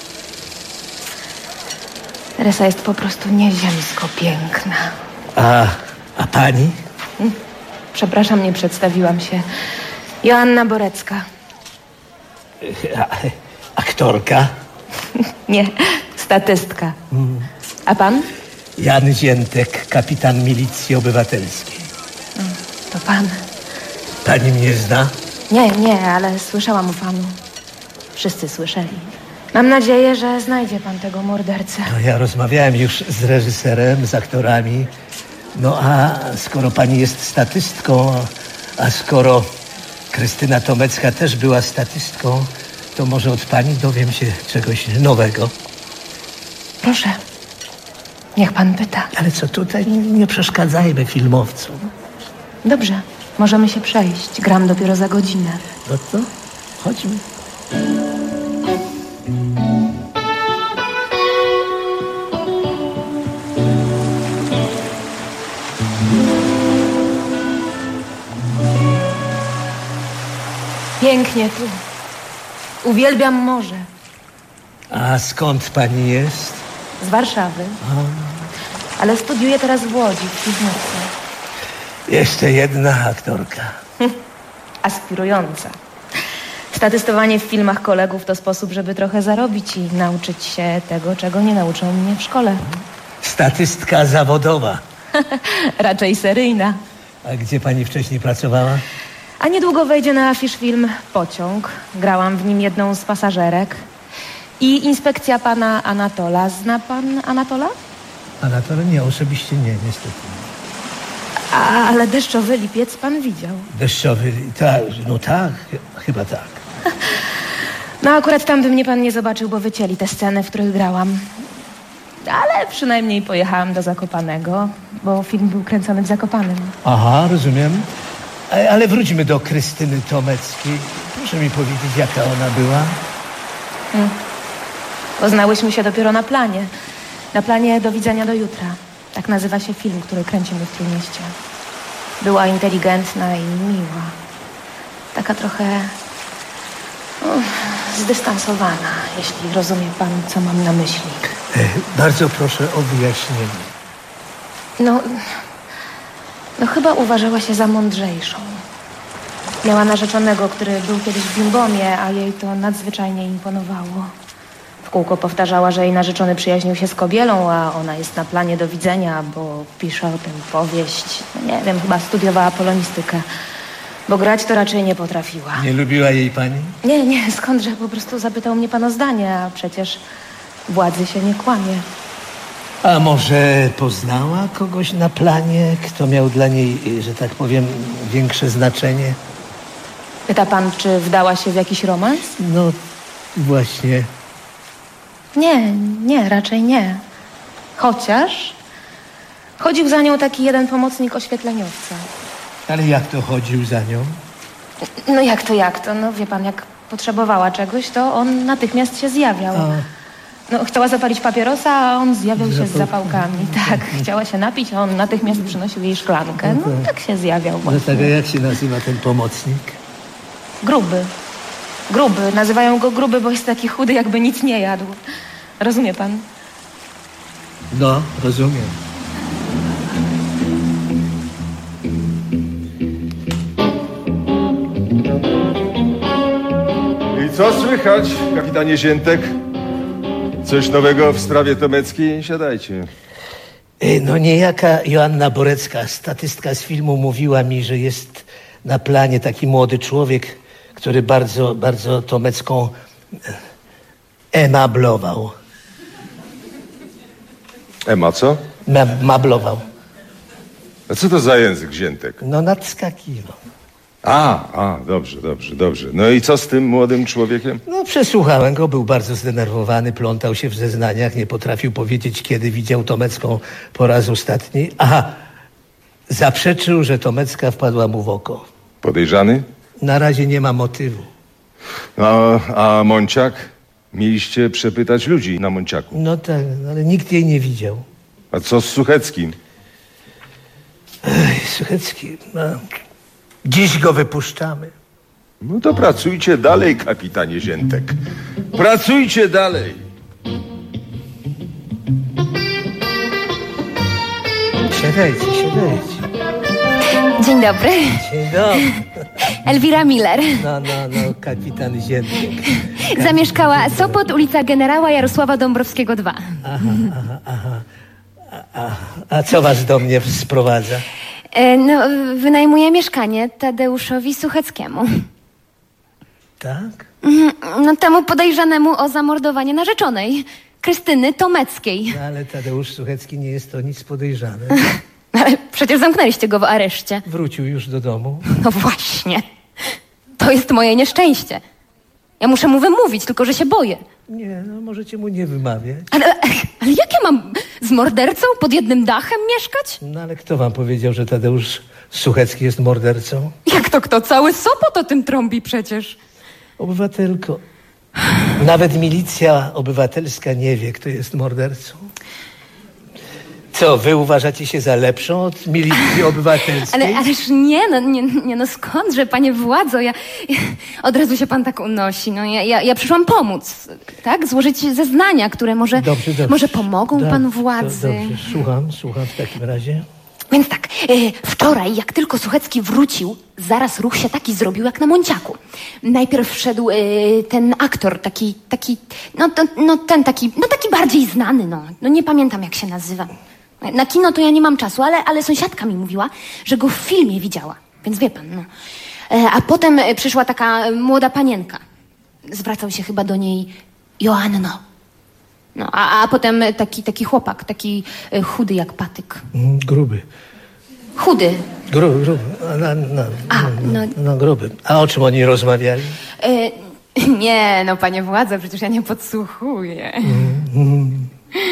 F: Teresa jest po prostu nieziemsko piękna.
W: A, a pani?
F: Hmm. Przepraszam, nie przedstawiłam się. Joanna Borecka.
W: A, aktorka?
F: Nie, statystka. Hmm. A pan?
W: Jan Ziętek, kapitan milicji obywatelskiej.
F: Hmm, to pan.
W: Pani mnie zna?
F: Nie, nie, ale słyszałam o panu. Wszyscy słyszeli. Mam nadzieję, że znajdzie pan tego mordercę.
W: No, ja rozmawiałem już z reżyserem, z aktorami. No a skoro pani jest statystką, a skoro Krystyna Tomecka też była statystką, to może od pani dowiem się czegoś nowego.
F: Proszę, niech pan pyta.
W: Ale co, tutaj nie przeszkadzajmy filmowcom.
F: Dobrze, możemy się przejść. Gram dopiero za godzinę.
W: No to chodźmy.
F: Pięknie tu. Uwielbiam morze.
W: A skąd pani jest?
F: Z Warszawy.
W: A,
F: Ale studiuję teraz w Łodzi, w Piwnicy.
W: jeszcze jedna aktorka.
F: Aspirująca. Statystowanie w filmach kolegów to sposób, żeby trochę zarobić i nauczyć się tego, czego nie nauczą mnie w szkole.
W: Statystka zawodowa.
F: Raczej seryjna.
W: A gdzie pani wcześniej pracowała?
F: A niedługo wejdzie na afisz film Pociąg. Grałam w nim jedną z pasażerek. I inspekcja pana Anatola. Zna pan Anatola?
W: Anatola? Nie, osobiście nie, niestety.
F: A, ale Deszczowy lipiec pan widział.
W: Deszczowy, tak, no tak, chyba tak.
F: No akurat tam by mnie pan nie zobaczył, bo wycięli te sceny, w których grałam. Ale przynajmniej pojechałam do Zakopanego, bo film był kręcony w Zakopanem.
W: Aha, rozumiem. Ale, ale wróćmy do Krystyny Tomeckiej. Proszę mi powiedzieć, jaka ona była?
F: Hmm. Poznałyśmy się dopiero na planie. Na planie Do widzenia do jutra. Tak nazywa się film, który kręcimy w Trójmieście. Była inteligentna i miła. Taka trochę uff, zdystansowana, jeśli rozumie pan, co mam na myśli.
W: E, bardzo proszę o wyjaśnienie.
F: No, no chyba uważała się za mądrzejszą. Miała narzeczonego, który był kiedyś w Bimbomie, a jej to nadzwyczajnie imponowało. W kółko powtarzała, że jej narzeczony przyjaźnił się z Kobielą, a ona jest na planie Do widzenia, bo pisze o tym powieść. No nie wiem, chyba studiowała polonistykę, bo grać to raczej nie potrafiła.
W: Nie lubiła jej pani?
F: Nie, nie, skądże, po prostu zapytał mnie pan o zdanie, a przecież władzy się nie kłamie.
W: A może poznała kogoś na planie, kto miał dla niej, że tak powiem, większe znaczenie?
F: Pyta pan, czy wdała się w jakiś romans?
W: No, właśnie.
F: Nie, nie, raczej nie. Chociaż chodził za nią taki jeden pomocnik oświetleniowca.
W: Ale jak to chodził za nią?
F: No jak to, jak to? No wie pan, jak potrzebowała czegoś, to on natychmiast się zjawiał.
W: A.
F: No chciała zapalić papierosa, a on zjawiał się z zapałkami. Tak, chciała się napić, a on natychmiast przynosił jej szklankę. No tak się zjawiał
W: No
F: właśnie.
W: tak, a jak się nazywa ten pomocnik?
F: Gruby. Gruby. Nazywają go Gruby, bo jest taki chudy, jakby nic nie jadł. Rozumie pan?
W: No, rozumiem.
D: I co słychać, kapitanie Ziętek? Coś nowego w sprawie Tomeckiej? Siadajcie.
W: No niejaka Joanna Borecka, statystka z filmu, mówiła mi, że jest na planie taki młody człowiek, który bardzo, bardzo Tomecką emablował.
D: Ema, co?
W: Ma, mablował.
D: A co to za język, Ziętek?
W: No nadskakiwał.
D: A, a, dobrze, dobrze, dobrze. No i co z tym młodym człowiekiem?
W: No przesłuchałem go, był bardzo zdenerwowany, plątał się w zeznaniach, nie potrafił powiedzieć, kiedy widział Tomecką po raz ostatni. Aha, zaprzeczył, że Tomecka wpadła mu w oko.
D: Podejrzany?
W: Na razie nie ma motywu.
D: No, a Monciak? Mieliście przepytać ludzi na Monciaku.
W: No tak, ale nikt jej nie widział.
D: A co z Sucheckim?
W: Ej, Suchecki, no, dziś go wypuszczamy.
D: No to pracujcie dalej, kapitanie Ziętek. Pracujcie dalej.
W: Siadajcie, siadajcie.
E: Dzień dobry.
W: Dzień dobry.
E: Elwira Miller.
W: No, no, no, kapitan Ziętek. Kapitan...
E: Zamieszkała Sopot, ulica Generała Jarosława Dąbrowskiego dwa.
W: Aha, aha, aha. A, a, a co was do mnie sprowadza?
E: E, no, wynajmuję mieszkanie Tadeuszowi Sucheckiemu.
W: Tak?
E: No, temu podejrzanemu o zamordowanie narzeczonej, Krystyny Tomeckiej.
W: No, ale Tadeusz Suchecki nie jest to nic podejrzane.
E: Ale przecież zamknęliście go w areszcie.
W: Wrócił już do domu.
E: No właśnie. To jest moje nieszczęście. Ja muszę mu wymówić, tylko że się boję.
W: Nie, no możecie mu nie wymawiać.
E: Ale, ale jak ja mam z mordercą pod jednym dachem mieszkać?
W: No ale kto wam powiedział, że Tadeusz Suchecki jest mordercą?
E: Jak to kto? Cały Sopot o tym trąbi przecież.
W: Obywatelko, nawet milicja obywatelska nie wie, kto jest mordercą. Co, wy uważacie się za lepszą od milicji obywatelskiej?
E: Ale, ależ nie, no, nie, nie, no skądże, panie władzo, ja, ja, od razu się pan tak unosi. No, ja, ja, ja przyszłam pomóc, tak? Złożyć zeznania, które może,
W: dobrze, dobrze.
E: może pomogą
W: Do,
E: panu władzy.
W: Dobrze, słucham, słucham w takim razie.
E: Więc tak, y, wczoraj, jak tylko Suchecki wrócił, zaraz ruch się taki zrobił jak na Monciaku. Najpierw wszedł y, ten aktor, taki, taki, no, to, no ten taki, no taki bardziej znany, no. No nie pamiętam jak się nazywa. Na kino to ja nie mam czasu, ale, ale sąsiadka mi mówiła, że go w filmie widziała. Więc wie pan, no. E, a potem e, przyszła taka młoda panienka. Zwracał się chyba do niej Joanno. No, a, a potem taki, taki chłopak, taki e, chudy jak patyk.
W: Mm, gruby.
E: Chudy.
W: Gruby, gruby. No, no,
E: A,
W: no,
E: no.
W: no gruby. A o czym oni rozmawiali?
E: E, nie, no panie władze, przecież ja nie podsłuchuję.
W: Mm.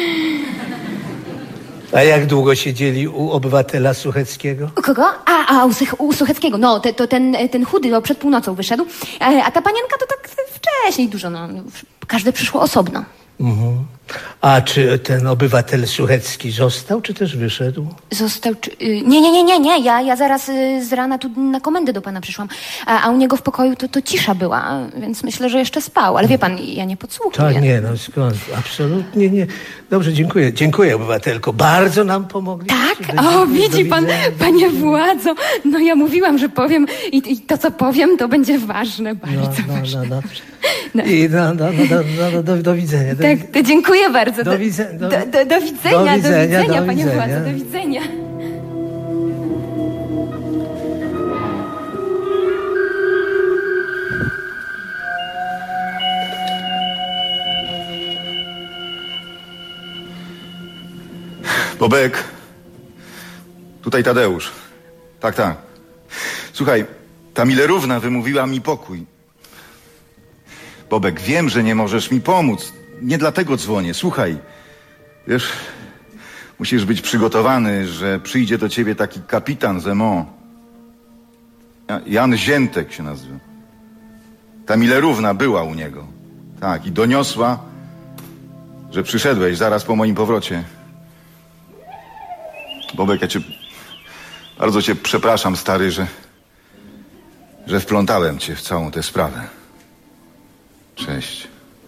W: A jak długo siedzieli u obywatela Sucheckiego?
E: U kogo? A, a u, Sych, u Sucheckiego. No, te, to ten, ten chudy o przed północą wyszedł. A, a ta panienka to tak wcześniej dużo, no. Każde przyszło osobno.
W: Mhm. A czy ten obywatel Suchecki został, czy też wyszedł?
E: Został... Czy, y, nie, nie, nie, nie, nie. Ja, ja zaraz y, z rana tu na komendę do pana przyszłam. A, a u niego w pokoju to, to cisza była, więc myślę, że jeszcze spał. Ale wie pan, ja nie podsłuchuję.
W: Tak, nie, no skąd? Absolutnie nie. Dobrze, dziękuję. Dziękuję, obywatelko. Bardzo nam pomogli.
E: Tak? O, widzi pan, panie władzo. No ja mówiłam, że powiem i, i to, co powiem, to będzie ważne, bardzo
W: no, no,
E: ważne.
W: No, no. I no, no, no, do, do, do, do widzenia. Do,
E: tak, to dziękuję bardzo.
W: Do, widzenia, do,
E: do, do, do widzenia,
W: do widzenia,
E: do widzenia,
W: do
E: panie
W: widzenia.
E: władzo, do widzenia.
V: Bobek, tutaj Tadeusz. Tak, tak. Słuchaj, ta Millerówna wymówiła mi pokój. Bobek, wiem, że nie możesz mi pomóc. Nie dlatego dzwonię. Słuchaj, wiesz, musisz być przygotowany, że przyjdzie do ciebie taki kapitan Zemo. Jan Ziętek się nazywa. Ta Millerówna była u niego. Tak, i doniosła, że przyszedłeś zaraz po moim powrocie. Bobek, ja cię... Bardzo cię przepraszam, stary, że... że wplątałem cię w całą tę sprawę. Cześć.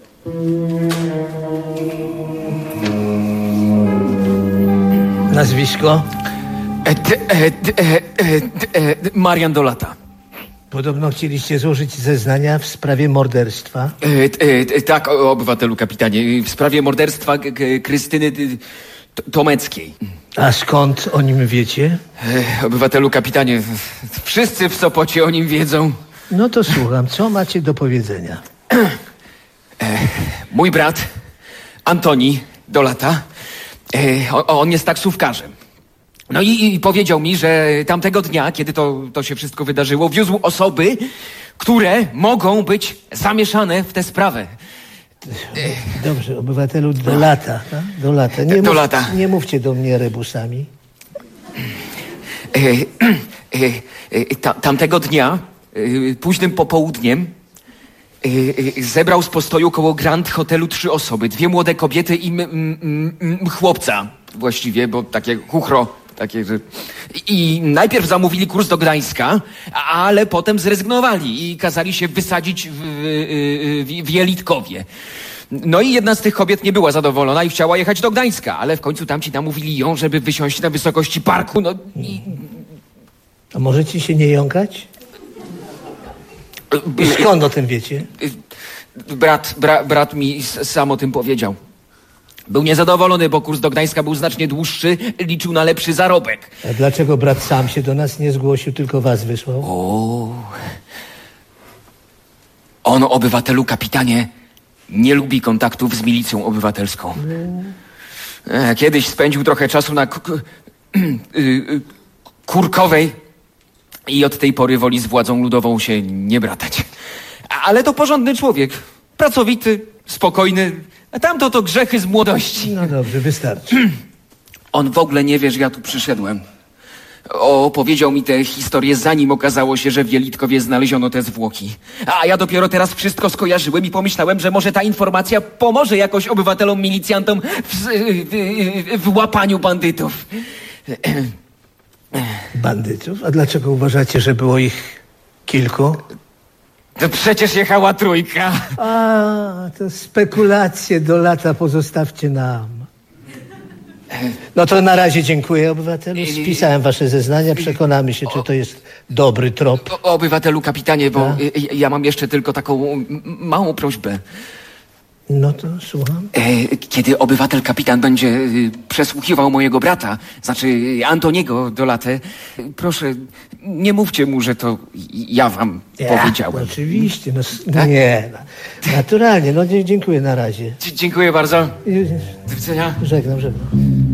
W: Nazwisko?
G: E, d, e, d, e, d, e, d, Marian Dolata.
W: Podobno chcieliście złożyć zeznania w sprawie morderstwa.
G: E, d, e, d, tak, o, obywatelu kapitanie. W sprawie morderstwa g, g, Krystyny d, t, Tomeckiej.
W: A skąd o nim wiecie?
G: E, obywatelu kapitanie, wszyscy w Sopocie o nim wiedzą.
W: No to słucham, co macie do powiedzenia?
G: E, mój brat, Antoni Dolata, e, on, on jest taksówkarzem. No i, i powiedział mi, że tamtego dnia, kiedy to, to się wszystko wydarzyło, wiózł osoby, które mogą być zamieszane w tę sprawę.
W: Dobrze, obywatelu Dolata, tak? Dolata. Nie,
G: Dolata.
W: Mów, nie mówcie do mnie rebusami.
G: E, e, e, ta, tamtego dnia, e, późnym popołudniem, e, e, zebrał z postoju koło Grand Hotelu trzy osoby. Dwie młode kobiety i m, m, m, chłopca właściwie, bo takie chuchro. Takie, że... I najpierw zamówili kurs do Gdańska, ale potem zrezygnowali i kazali się wysadzić w, w, w Jelitkowie. No i jedna z tych kobiet nie była zadowolona i chciała jechać do Gdańska, ale w końcu tamci namówili ją, żeby wysiąść na wysokości parku. No i...
W: A możecie się nie jąkać? I skąd o tym wiecie?
G: Brat, bra, brat mi sam o tym powiedział. Był niezadowolony, bo kurs do Gdańska był znacznie dłuższy, liczył na lepszy zarobek.
W: A dlaczego brat sam się do nas nie zgłosił, tylko was wysłał?
G: O, on, obywatelu kapitanie, nie lubi kontaktów z milicją obywatelską. E, Kiedyś spędził trochę czasu na k- k- y- Kurkowej i od tej pory woli z władzą ludową się nie bratać. Ale to porządny człowiek. Pracowity, spokojny. A tamto to grzechy z młodości.
W: No dobrze, wystarczy.
G: On w ogóle nie wie, że ja tu przyszedłem. Opowiedział mi tę historię, zanim okazało się, że w Jelitkowie znaleziono te zwłoki. A ja dopiero teraz wszystko skojarzyłem i pomyślałem, że może ta informacja pomoże jakoś obywatelom, milicjantom w, w, w łapaniu bandytów.
W: Bandytów? A dlaczego uważacie, że było ich kilku?
G: To przecież jechała trójka.
W: A, to spekulacje do lata pozostawcie nam. No to na razie dziękuję, obywatelu. Spisałem wasze zeznania. Przekonamy się, czy to jest dobry trop.
G: O, obywatelu, kapitanie, bo ja? ja mam jeszcze tylko taką m- małą prośbę.
W: No to słucham.
G: E, kiedy obywatel kapitan będzie y, przesłuchiwał mojego brata, znaczy Antoniego Dolatę, y, proszę, nie mówcie mu, że to ja wam
W: ja,
G: powiedziałem.
W: Oczywiście, no, no nie, no, naturalnie, no dzie- dziękuję na razie.
G: Dzie- dziękuję bardzo. Do widzenia.
W: Żegnam, żegnam.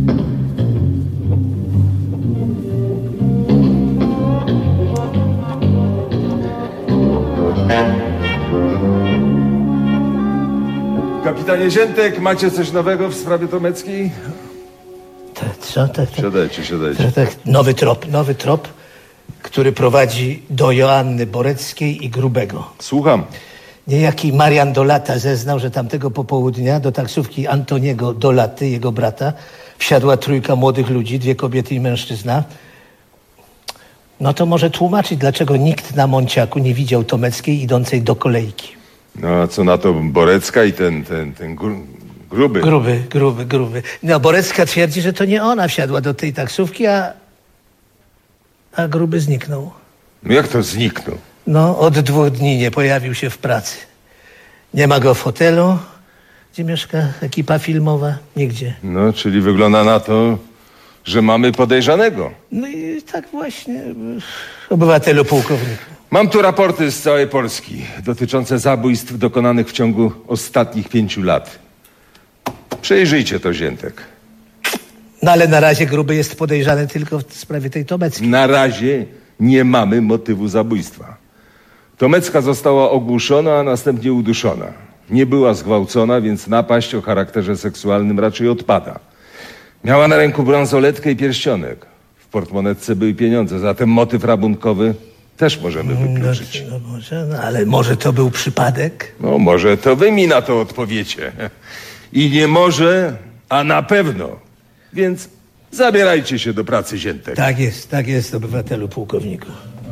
D: Kapitanie Ziętek, macie coś nowego w sprawie Tomeckiej?
W: Tak, co? Tak, tak.
D: Siadajcie, siadajcie.
W: Tak, tak. Nowy trop, nowy trop, który prowadzi do Joanny Boreckiej i Grubego.
D: Słucham.
W: Niejaki Marian Dolata zeznał, że tamtego popołudnia do taksówki Antoniego Dolaty, jego brata, wsiadła trójka młodych ludzi, dwie kobiety i mężczyzna. No to może tłumaczyć, dlaczego nikt na Monciaku nie widział Tomeckiej idącej do kolejki.
D: No a co na to Borecka i ten, ten, ten gru, gruby?
W: Gruby, gruby, gruby. No Borecka twierdzi, że to nie ona wsiadła do tej taksówki, a... a Gruby zniknął.
D: No jak to zniknął?
W: No, od dwóch dni nie pojawił się w pracy. Nie ma go w hotelu, gdzie mieszka ekipa filmowa, nigdzie.
D: No, czyli wygląda na to, że mamy podejrzanego.
W: No i tak właśnie, obywatelu pułkowniku.
D: Mam tu raporty z całej Polski dotyczące zabójstw dokonanych w ciągu ostatnich pięciu lat. Przejrzyjcie to, Ziętek.
W: No ale na razie Gruby jest podejrzany tylko w sprawie tej Tomeckiej.
D: Na razie nie mamy motywu zabójstwa. Tomecka została ogłuszona, a następnie uduszona. Nie była zgwałcona, więc napaść o charakterze seksualnym raczej odpada. Miała na ręku bransoletkę i pierścionek. W portmonetce były pieniądze, zatem motyw rabunkowy też możemy wykluczyć.
W: No, no może, no, ale może to był przypadek?
D: No może to wy mi na to odpowiecie. I nie może, a na pewno. Więc zabierajcie się do pracy, Ziętek.
W: Tak jest, tak jest, obywatelu pułkowniku.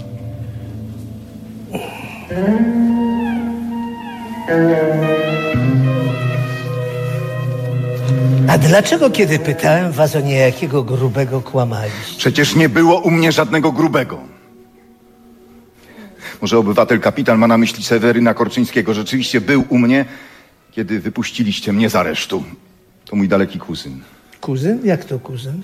W: A dlaczego, kiedy pytałem was o niejakiego Grubego, kłamaliście?
V: Przecież nie było u mnie żadnego Grubego. Może obywatel kapitan ma na myśli Seweryna Korczyńskiego. Rzeczywiście był u mnie, kiedy wypuściliście mnie z aresztu. To mój daleki kuzyn.
W: Kuzyn? Jak to kuzyn?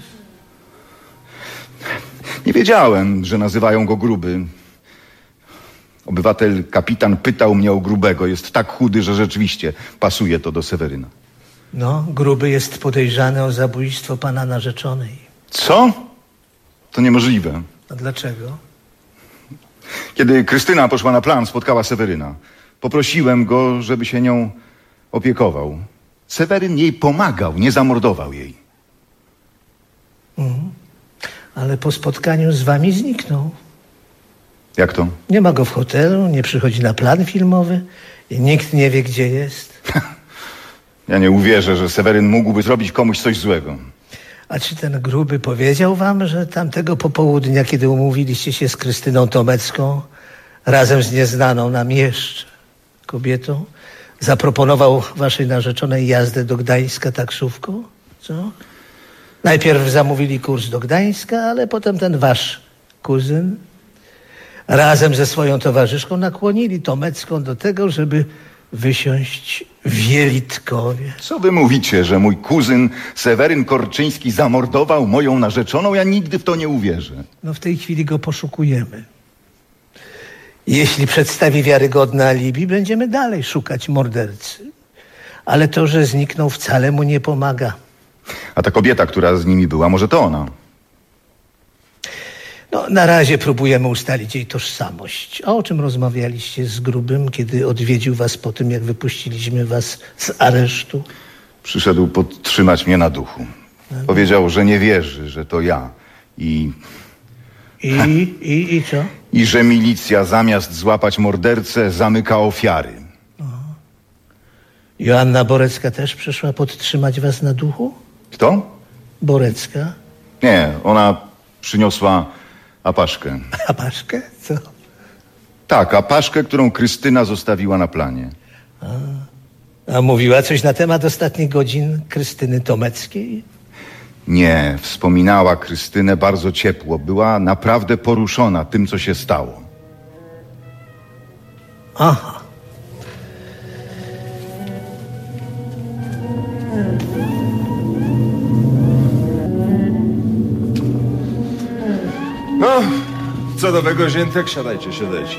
V: Nie wiedziałem, że nazywają go Gruby. Obywatel kapitan pytał mnie o Grubego. Jest tak chudy, że rzeczywiście pasuje to do Seweryna.
W: No, Gruby jest podejrzany o zabójstwo pana narzeczonej.
V: Co? To niemożliwe.
W: A dlaczego?
V: Kiedy Krystyna poszła na plan, spotkała Seweryna. Poprosiłem go, żeby się nią opiekował. Seweryn jej pomagał, nie zamordował jej.
W: Mhm. Ale po spotkaniu z wami zniknął.
V: Jak to?
W: Nie ma go w hotelu, nie przychodzi na plan filmowy i nikt nie wie, gdzie jest.
V: Ja nie uwierzę, że Seweryn mógłby zrobić komuś coś złego.
W: A czy ten Gruby powiedział wam, że tamtego popołudnia, kiedy umówiliście się z Krystyną Tomecką, razem z nieznaną nam jeszcze kobietą, zaproponował waszej narzeczonej jazdę do Gdańska taksówką? Co? Najpierw zamówili kurs do Gdańska, ale potem ten wasz kuzyn razem ze swoją towarzyszką nakłonili Tomecką do tego, żeby wysiąść w Jelitkowie.
V: Co wy mówicie, że mój kuzyn Seweryn Korczyński zamordował moją narzeczoną? Ja nigdy w to nie uwierzę.
W: No w tej chwili go poszukujemy. Jeśli przedstawi wiarygodne alibi, będziemy dalej szukać mordercy. Ale to, że zniknął, wcale mu nie pomaga.
V: A ta kobieta, która z nimi była, może to ona?
W: No, na razie próbujemy ustalić jej tożsamość. A o czym rozmawialiście z Grubym, kiedy odwiedził was po tym, jak wypuściliśmy was z aresztu?
V: Przyszedł podtrzymać mnie na duchu. Powiedział, że nie wierzy, że to ja. I...
W: I, i, i co?
V: I że milicja zamiast złapać mordercę zamyka ofiary.
W: Joanna Borecka też przyszła podtrzymać was na duchu?
V: Kto?
W: Borecka?
V: Nie, ona przyniosła apaszkę.
W: Apaszkę? Co?
V: Tak, apaszkę, którą Krystyna zostawiła na planie.
W: A, a mówiła coś na temat ostatnich godzin Krystyny Tomeckiej?
V: Nie, wspominała Krystynę bardzo ciepło. Była naprawdę poruszona tym, co się stało.
W: Aha.
D: No, co nowego, Ziętek? Siadajcie, siadajcie.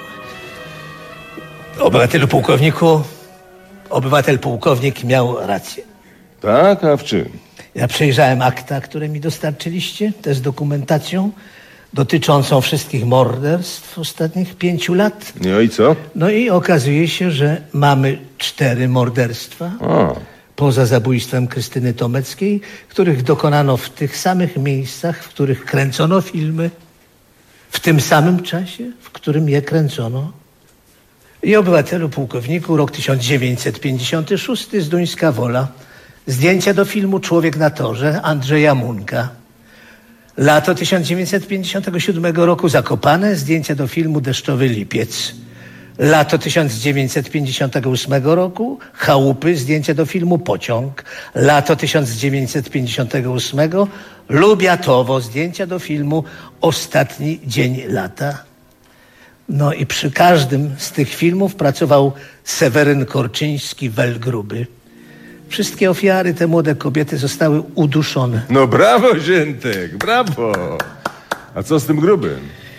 W: Obywatelu pułkowniku, obywatel pułkownik miał rację.
D: Tak, a w czym?
W: Ja przejrzałem akta, które mi dostarczyliście, te z dokumentacją dotyczącą wszystkich morderstw ostatnich pięciu lat.
D: No i co?
W: No i okazuje się, że mamy cztery morderstwa.
D: A.
W: Poza zabójstwem Krystyny Tomeckiej, których dokonano w tych samych miejscach, w których kręcono filmy, w tym samym czasie, w którym je kręcono. I obywatelu pułkowniku, rok tysiąc dziewięćset pięćdziesiąty szósty, Zduńska Wola. Zdjęcia do filmu Człowiek na torze Andrzeja Munka. Lato tysiąc dziewięćset pięćdziesiątego siódmego roku, Zakopane. Zdjęcia do filmu Deszczowy Lipiec. Lato tysiąc dziewięćset pięćdziesiątego ósmego roku, Chałupy, zdjęcia do filmu Pociąg. Lato tysiąc dziewięćset pięćdziesiątego ósmego, Lubiatowo, zdjęcia do filmu Ostatni dzień lata. No i przy każdym z tych filmów pracował Seweryn Korczyński-Welgruby. Wszystkie ofiary, te młode kobiety, zostały uduszone.
D: No brawo, Ziętek, brawo. A co z tym Grubym?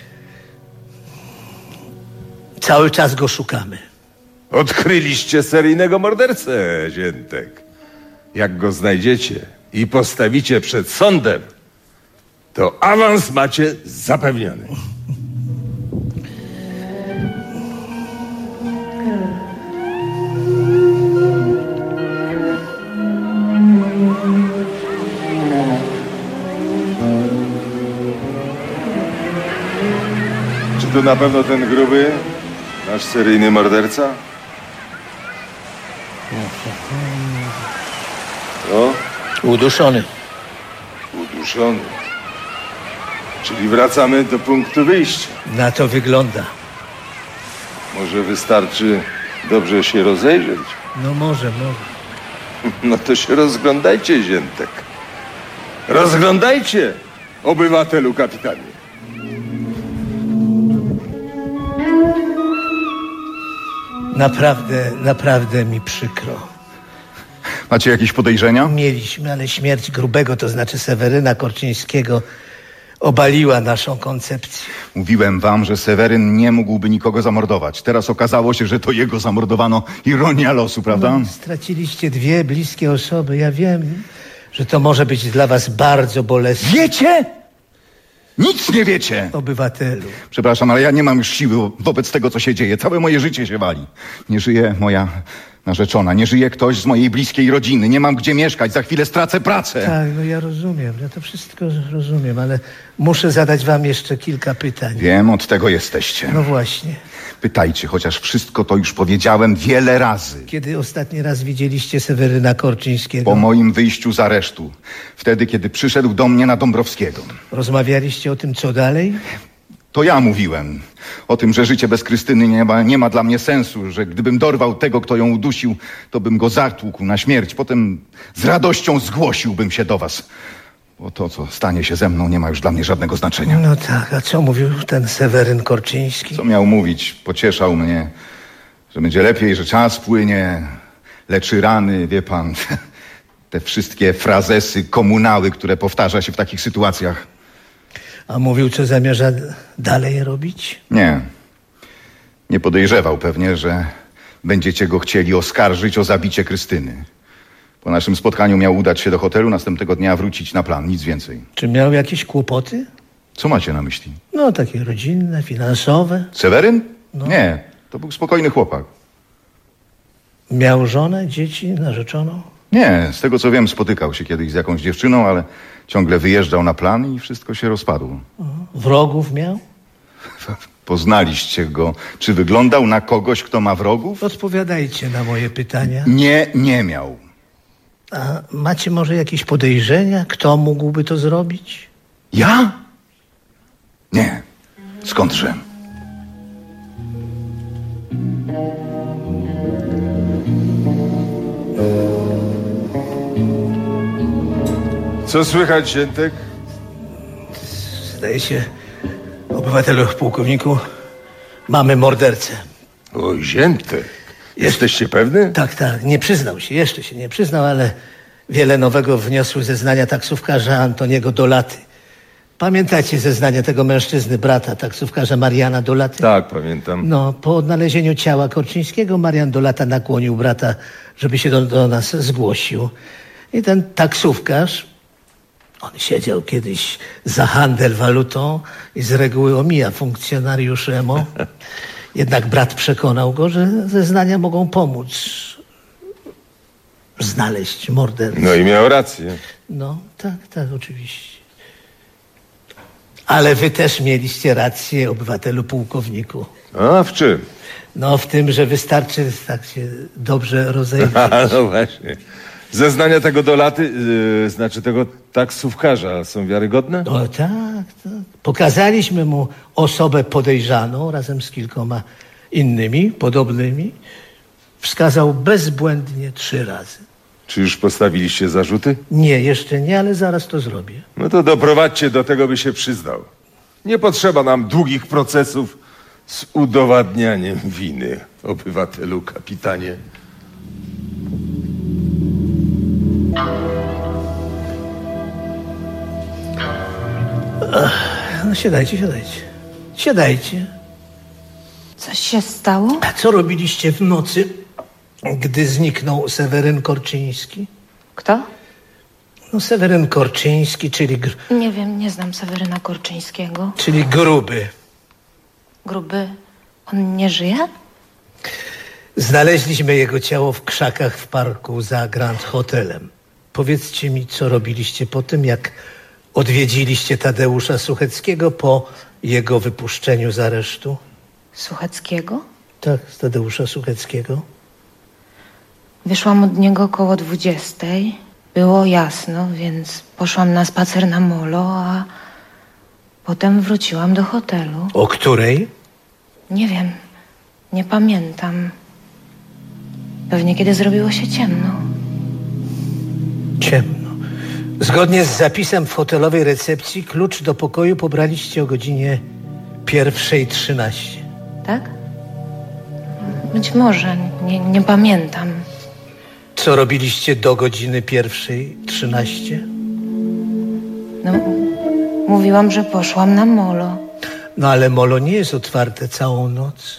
W: Cały czas go szukamy.
D: Odkryliście seryjnego mordercę, Ziętek. Jak go znajdziecie i postawicie przed sądem, to awans macie zapewniony. Czy to na pewno ten Gruby? Nasz seryjny morderca? No?
W: Uduszony.
D: Uduszony. Czyli wracamy do punktu wyjścia.
W: Na to wygląda.
D: Może wystarczy dobrze się rozejrzeć?
W: No może, może.
D: No to się rozglądajcie, Ziętek. Rozglądajcie, obywatelu kapitanie.
W: Naprawdę, naprawdę mi przykro.
V: Macie jakieś podejrzenia?
W: Mieliśmy, ale śmierć Grubego, to znaczy Seweryna Korczyńskiego, obaliła naszą koncepcję.
V: Mówiłem wam, że Seweryn nie mógłby nikogo zamordować. Teraz okazało się, że to jego zamordowano. Ironia losu, prawda?
W: No, straciliście dwie bliskie osoby. Ja wiem, że to może być dla was bardzo bolesne.
V: Wiecie? Nic nie wiecie!
W: Obywatelu.
V: Przepraszam, ale ja nie mam już siły wobec tego, co się dzieje. Całe moje życie się wali. Nie żyje moja narzeczona, nie żyje ktoś z mojej bliskiej rodziny. Nie mam gdzie mieszkać, za chwilę stracę pracę.
W: Tak, no ja rozumiem, ja to wszystko rozumiem, ale muszę zadać wam jeszcze kilka pytań.
V: Wiem, od tego jesteście.
W: No właśnie.
V: Pytajcie, chociaż wszystko to już powiedziałem wiele razy.
W: Kiedy ostatni raz widzieliście Seweryna Korczyńskiego?
V: Po moim wyjściu z aresztu. Wtedy, kiedy przyszedł do mnie na Dąbrowskiego.
W: Rozmawialiście o tym, co dalej?
V: To ja mówiłem o tym, że życie bez Krystyny nie ma, nie ma dla mnie sensu, że gdybym dorwał tego, kto ją udusił, to bym go zatłukł na śmierć. Potem z radością zgłosiłbym się do was. Bo to, co stanie się ze mną, nie ma już dla mnie żadnego znaczenia.
W: No tak, a co mówił ten Seweryn Korczyński?
V: Co miał mówić? Pocieszał mnie, że będzie lepiej, że czas płynie, leczy rany, wie pan. Te wszystkie frazesy, komunały, które powtarza się w takich sytuacjach.
W: A mówił, co zamierza dalej robić?
V: Nie. Nie podejrzewał pewnie, że będziecie go chcieli oskarżyć o zabicie Krystyny. Po naszym spotkaniu miał udać się do hotelu, następnego dnia wrócić na plan, nic więcej.
W: Czy miał jakieś kłopoty?
V: Co macie na myśli?
W: No, takie rodzinne, finansowe.
V: Seweryn?
W: No.
V: Nie, to był spokojny chłopak.
W: Miał żonę, dzieci, narzeczoną?
V: Nie, z tego co wiem, spotykał się kiedyś z jakąś dziewczyną, ale ciągle wyjeżdżał na plan i wszystko się rozpadło.
W: Wrogów miał?
V: Poznaliście go. Czy wyglądał na kogoś, kto ma wrogów?
W: Odpowiadajcie na moje pytania.
V: Nie, nie miał.
W: A macie może jakieś podejrzenia, kto mógłby to zrobić?
V: Ja? Nie. Skądże?
D: Co słychać, Ziętek?
W: Zdaje się, obywatelu pułkowniku, mamy mordercę.
D: O, Ziętek. Jesteście pewny?
W: Tak, tak. Nie przyznał się, jeszcze się nie przyznał, ale wiele nowego wniosły zeznania taksówkarza Antoniego Dolaty. Pamiętacie zeznania tego mężczyzny, brata taksówkarza Mariana Dolaty?
D: Tak, pamiętam.
W: No, po odnalezieniu ciała Korczyńskiego Marian Dolata nakłonił brata, żeby się do, do nas zgłosił. I ten taksówkarz, on siedział kiedyś za handel walutą i z reguły omija funkcjonariuszy M O. Jednak brat przekonał go, że zeznania mogą pomóc znaleźć mordercę.
D: No i miał rację.
W: No, tak, tak, oczywiście. Ale wy też mieliście rację, obywatelu pułkowniku.
D: A w czym?
W: No, w tym, że wystarczy tak się dobrze rozejrzeć.
D: No właśnie. Zeznania tego Dolaty, yy, znaczy tego taksówkarza, są wiarygodne?
W: No tak, tak. Pokazaliśmy mu osobę podejrzaną razem z kilkoma innymi, podobnymi. Wskazał bezbłędnie trzy razy.
D: Czy już postawiliście zarzuty?
W: Nie, jeszcze nie, ale zaraz to zrobię.
D: No to doprowadźcie do tego, by się przyznał. Nie potrzeba nam długich procesów z udowadnianiem winy, obywatelu, kapitanie.
W: No siadajcie, siadajcie. Siadajcie.
F: Coś się stało?
W: A co robiliście w nocy, gdy zniknął Seweryn Korczyński?
F: Kto?
W: No Seweryn Korczyński, czyli, gr...
F: Nie wiem, nie znam Seweryna Korczyńskiego.
W: czyli gruby.
F: Gruby. On nie żyje?
W: Znaleźliśmy jego ciało w krzakach w parku za Grand Hotelem. Powiedzcie mi, co robiliście po tym, jak odwiedziliście Tadeusza Sucheckiego po jego wypuszczeniu z aresztu?
F: Sucheckiego?
W: Tak, z Tadeusza Sucheckiego.
F: Wyszłam od niego około dwudziestej. Było jasno, więc poszłam na spacer na molo, a potem wróciłam do hotelu.
W: O której?
F: Nie wiem, nie pamiętam. Pewnie kiedy zrobiło się ciemno.
W: Ciemno. Zgodnie z zapisem w hotelowej recepcji klucz do pokoju pobraliście o godzinie pierwszej trzynaście.
F: Tak? Być może, nie, nie pamiętam.
W: Co robiliście do godziny pierwszej trzynaście?
F: No, mówiłam, że poszłam na molo.
W: No ale molo nie jest otwarte całą noc.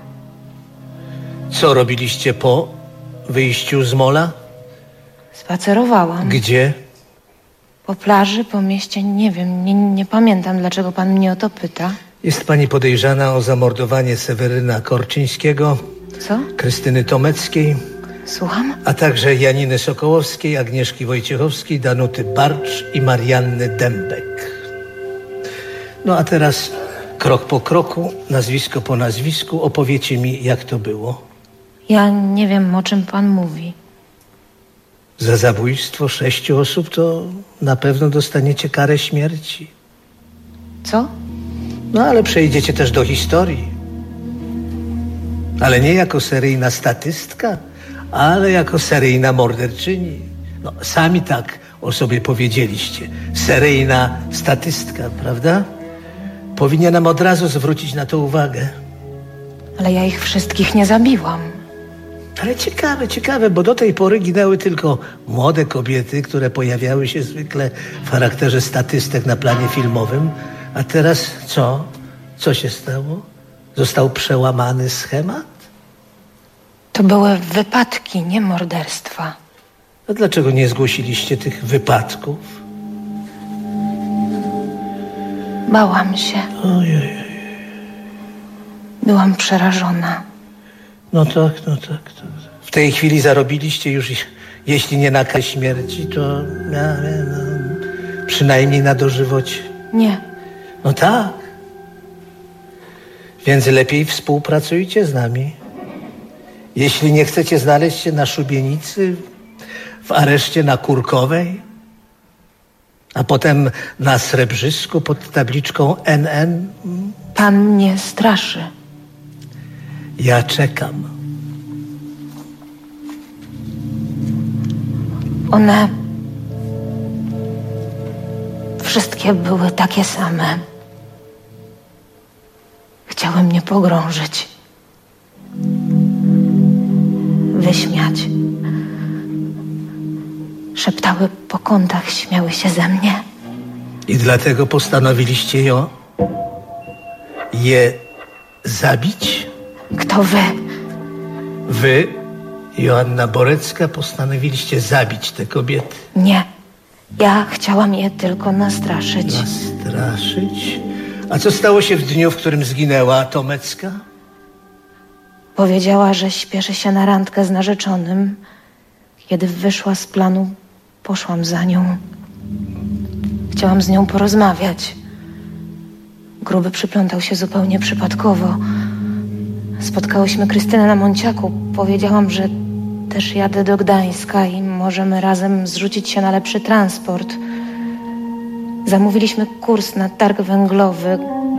W: Co robiliście po wyjściu z mola?
F: Spacerowałam.
W: Gdzie?
F: Po plaży, po mieście, nie wiem, nie, nie pamiętam, dlaczego pan mnie o to pyta.
W: Jest pani podejrzana o zamordowanie Seweryna Korczyńskiego,
F: Co?
W: Krystyny Tomeckiej,
F: Słucham?
W: a także Janiny Sokołowskiej, Agnieszki Wojciechowskiej, Danuty Barcz i Marianny Dębek. No a teraz krok po kroku, nazwisko po nazwisku, opowiecie mi, jak to było.
F: Ja nie wiem, o czym pan mówi.
W: Za zabójstwo sześciu osób to na pewno dostaniecie karę śmierci.
F: Co?
W: No ale przejdziecie też do historii. Ale nie jako seryjna statystka, ale jako seryjna morderczyni. No, sami tak o sobie powiedzieliście. Seryjna statystka, prawda? Powinienem od razu zwrócić na to uwagę.
F: Ale ja ich wszystkich nie zabiłam.
W: Ale ciekawe, ciekawe, bo do tej pory ginęły tylko młode kobiety, które pojawiały się zwykle w charakterze statystek na planie filmowym. A teraz co? Co się stało? Został przełamany schemat?
F: To były wypadki, nie morderstwa.
W: A dlaczego nie zgłosiliście tych wypadków?
F: Bałam się.
W: Ojej.
F: Byłam przerażona.
W: No tak, no tak, tak. W tej chwili zarobiliście już, jeśli nie na karę śmierci, to no, no, przynajmniej na dożywocie.
F: Nie.
W: No tak. Więc lepiej współpracujcie z nami. Jeśli nie chcecie znaleźć się na szubienicy, w areszcie na Kurkowej, a potem na Srebrzysku pod tabliczką N N.
F: Pan mnie straszy.
W: Ja czekam.
F: One wszystkie były takie same. Chciały mnie pogrążyć. Wyśmiać. Szeptały po kątach, śmiały się ze mnie.
W: I dlatego postanowiliście ją... je zabić?
F: Kto wy?
W: Wy, Joanna Borecka, postanowiliście zabić te kobiety.
F: Nie. Ja chciałam je tylko nastraszyć.
W: Nastraszyć? A co stało się w dniu, w którym zginęła Tomecka?
F: Powiedziała, że śpieszy się na randkę z narzeczonym. Kiedy wyszła z planu, poszłam za nią. Chciałam z nią porozmawiać. Gruby przyplątał się zupełnie przypadkowo. Spotkałyśmy Krystynę na Monciaku. Powiedziałam, że też jadę do Gdańska i możemy razem zrzucić się na lepszy transport. Zamówiliśmy kurs na targ węglowy.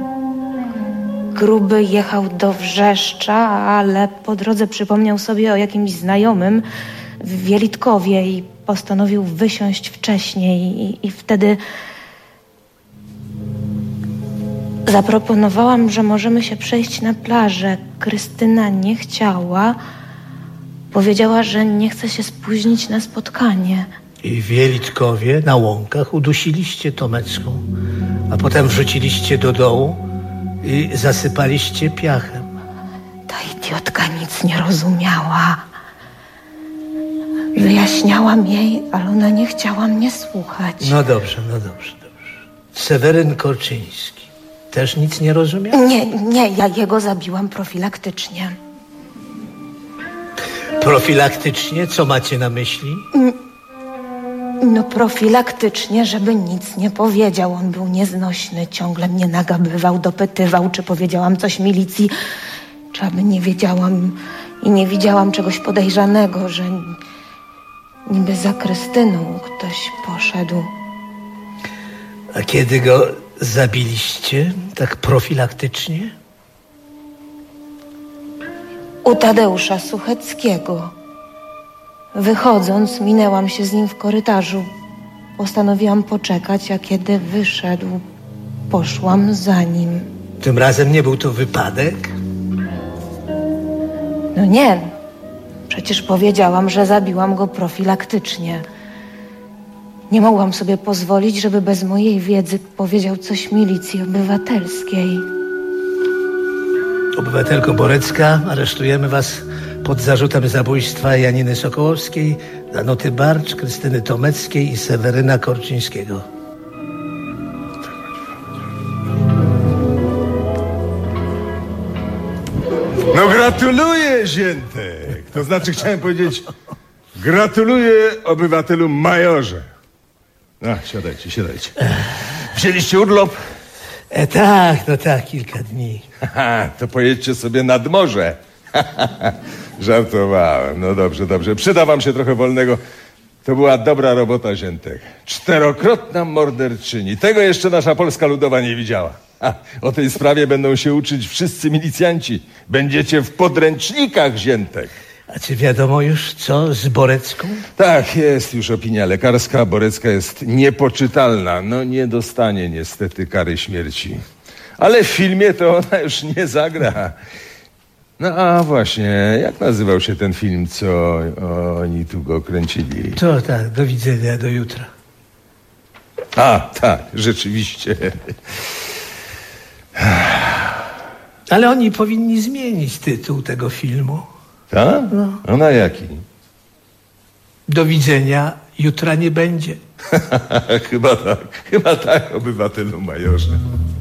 F: Gruby jechał do Wrzeszcza, ale po drodze przypomniał sobie o jakimś znajomym w Wielitkowie i postanowił wysiąść wcześniej. I, i wtedy zaproponowałam, że możemy się przejść na plażę. Krystyna nie chciała. Powiedziała, że nie chce się spóźnić na spotkanie.
W: I w Wielitkowie na łąkach udusiliście Tomecką, a potem wrzuciliście do dołu i zasypaliście piachem.
F: Ta idiotka nic nie rozumiała. Wyjaśniałam jej, ale ona nie chciała mnie słuchać.
W: No dobrze, no dobrze, dobrze. Seweryn Korczyński też nic nie rozumiał?
F: Nie, nie, ja jego zabiłam profilaktycznie.
W: Profilaktycznie? Co macie na myśli?
F: No profilaktycznie, żeby nic nie powiedział. On był nieznośny, ciągle mnie nagabywał, dopytywał, czy powiedziałam coś milicji, czy aby nie wiedziałam i nie widziałam czegoś podejrzanego, że niby za Krystyną ktoś poszedł.
W: A kiedy go zabiliście tak profilaktycznie?
F: U Tadeusza Sucheckiego. Wychodząc, minęłam się z nim w korytarzu. Postanowiłam poczekać, a kiedy wyszedł, poszłam za nim.
W: Tym razem nie był to wypadek?
F: No nie. Przecież powiedziałam, że zabiłam go profilaktycznie. Nie mogłam sobie pozwolić, żeby bez mojej wiedzy powiedział coś milicji obywatelskiej.
W: Obywatelko Borecka, aresztujemy was pod zarzutem zabójstwa Janiny Sokołowskiej, Danuty Barcz, Krystyny Tomeckiej i Seweryna Korczyńskiego.
D: No gratuluję, Ziętek. To znaczy chciałem powiedzieć gratuluję obywatelu majorze. Ach, siadajcie, siadajcie. Wzięliście urlop?
W: E, tak, no tak, kilka dni.
D: Haha, to pojedźcie sobie nad morze. Żartowałem. No dobrze, dobrze. Przyda wam się trochę wolnego. To była dobra robota, Ziętek. Czterokrotna morderczyni. Tego jeszcze nasza Polska Ludowa nie widziała. Ha, o tej sprawie będą się uczyć wszyscy milicjanci. Będziecie w podręcznikach, Ziętek.
W: A czy wiadomo już, co z Borecką?
D: Tak, jest już opinia lekarska. Borecka jest niepoczytalna. No nie dostanie niestety kary śmierci. Ale w filmie to ona już nie zagra. No a właśnie, jak nazywał się ten film, co oni tu go kręcili?
W: To tak, do widzenia, do jutra.
D: A, tak, rzeczywiście.
W: Ale oni powinni zmienić tytuł tego filmu.
D: Tak?
W: No.
D: A na jaki?
W: Do widzenia, jutra nie będzie.
D: Chyba tak, chyba tak, obywatelu majorze.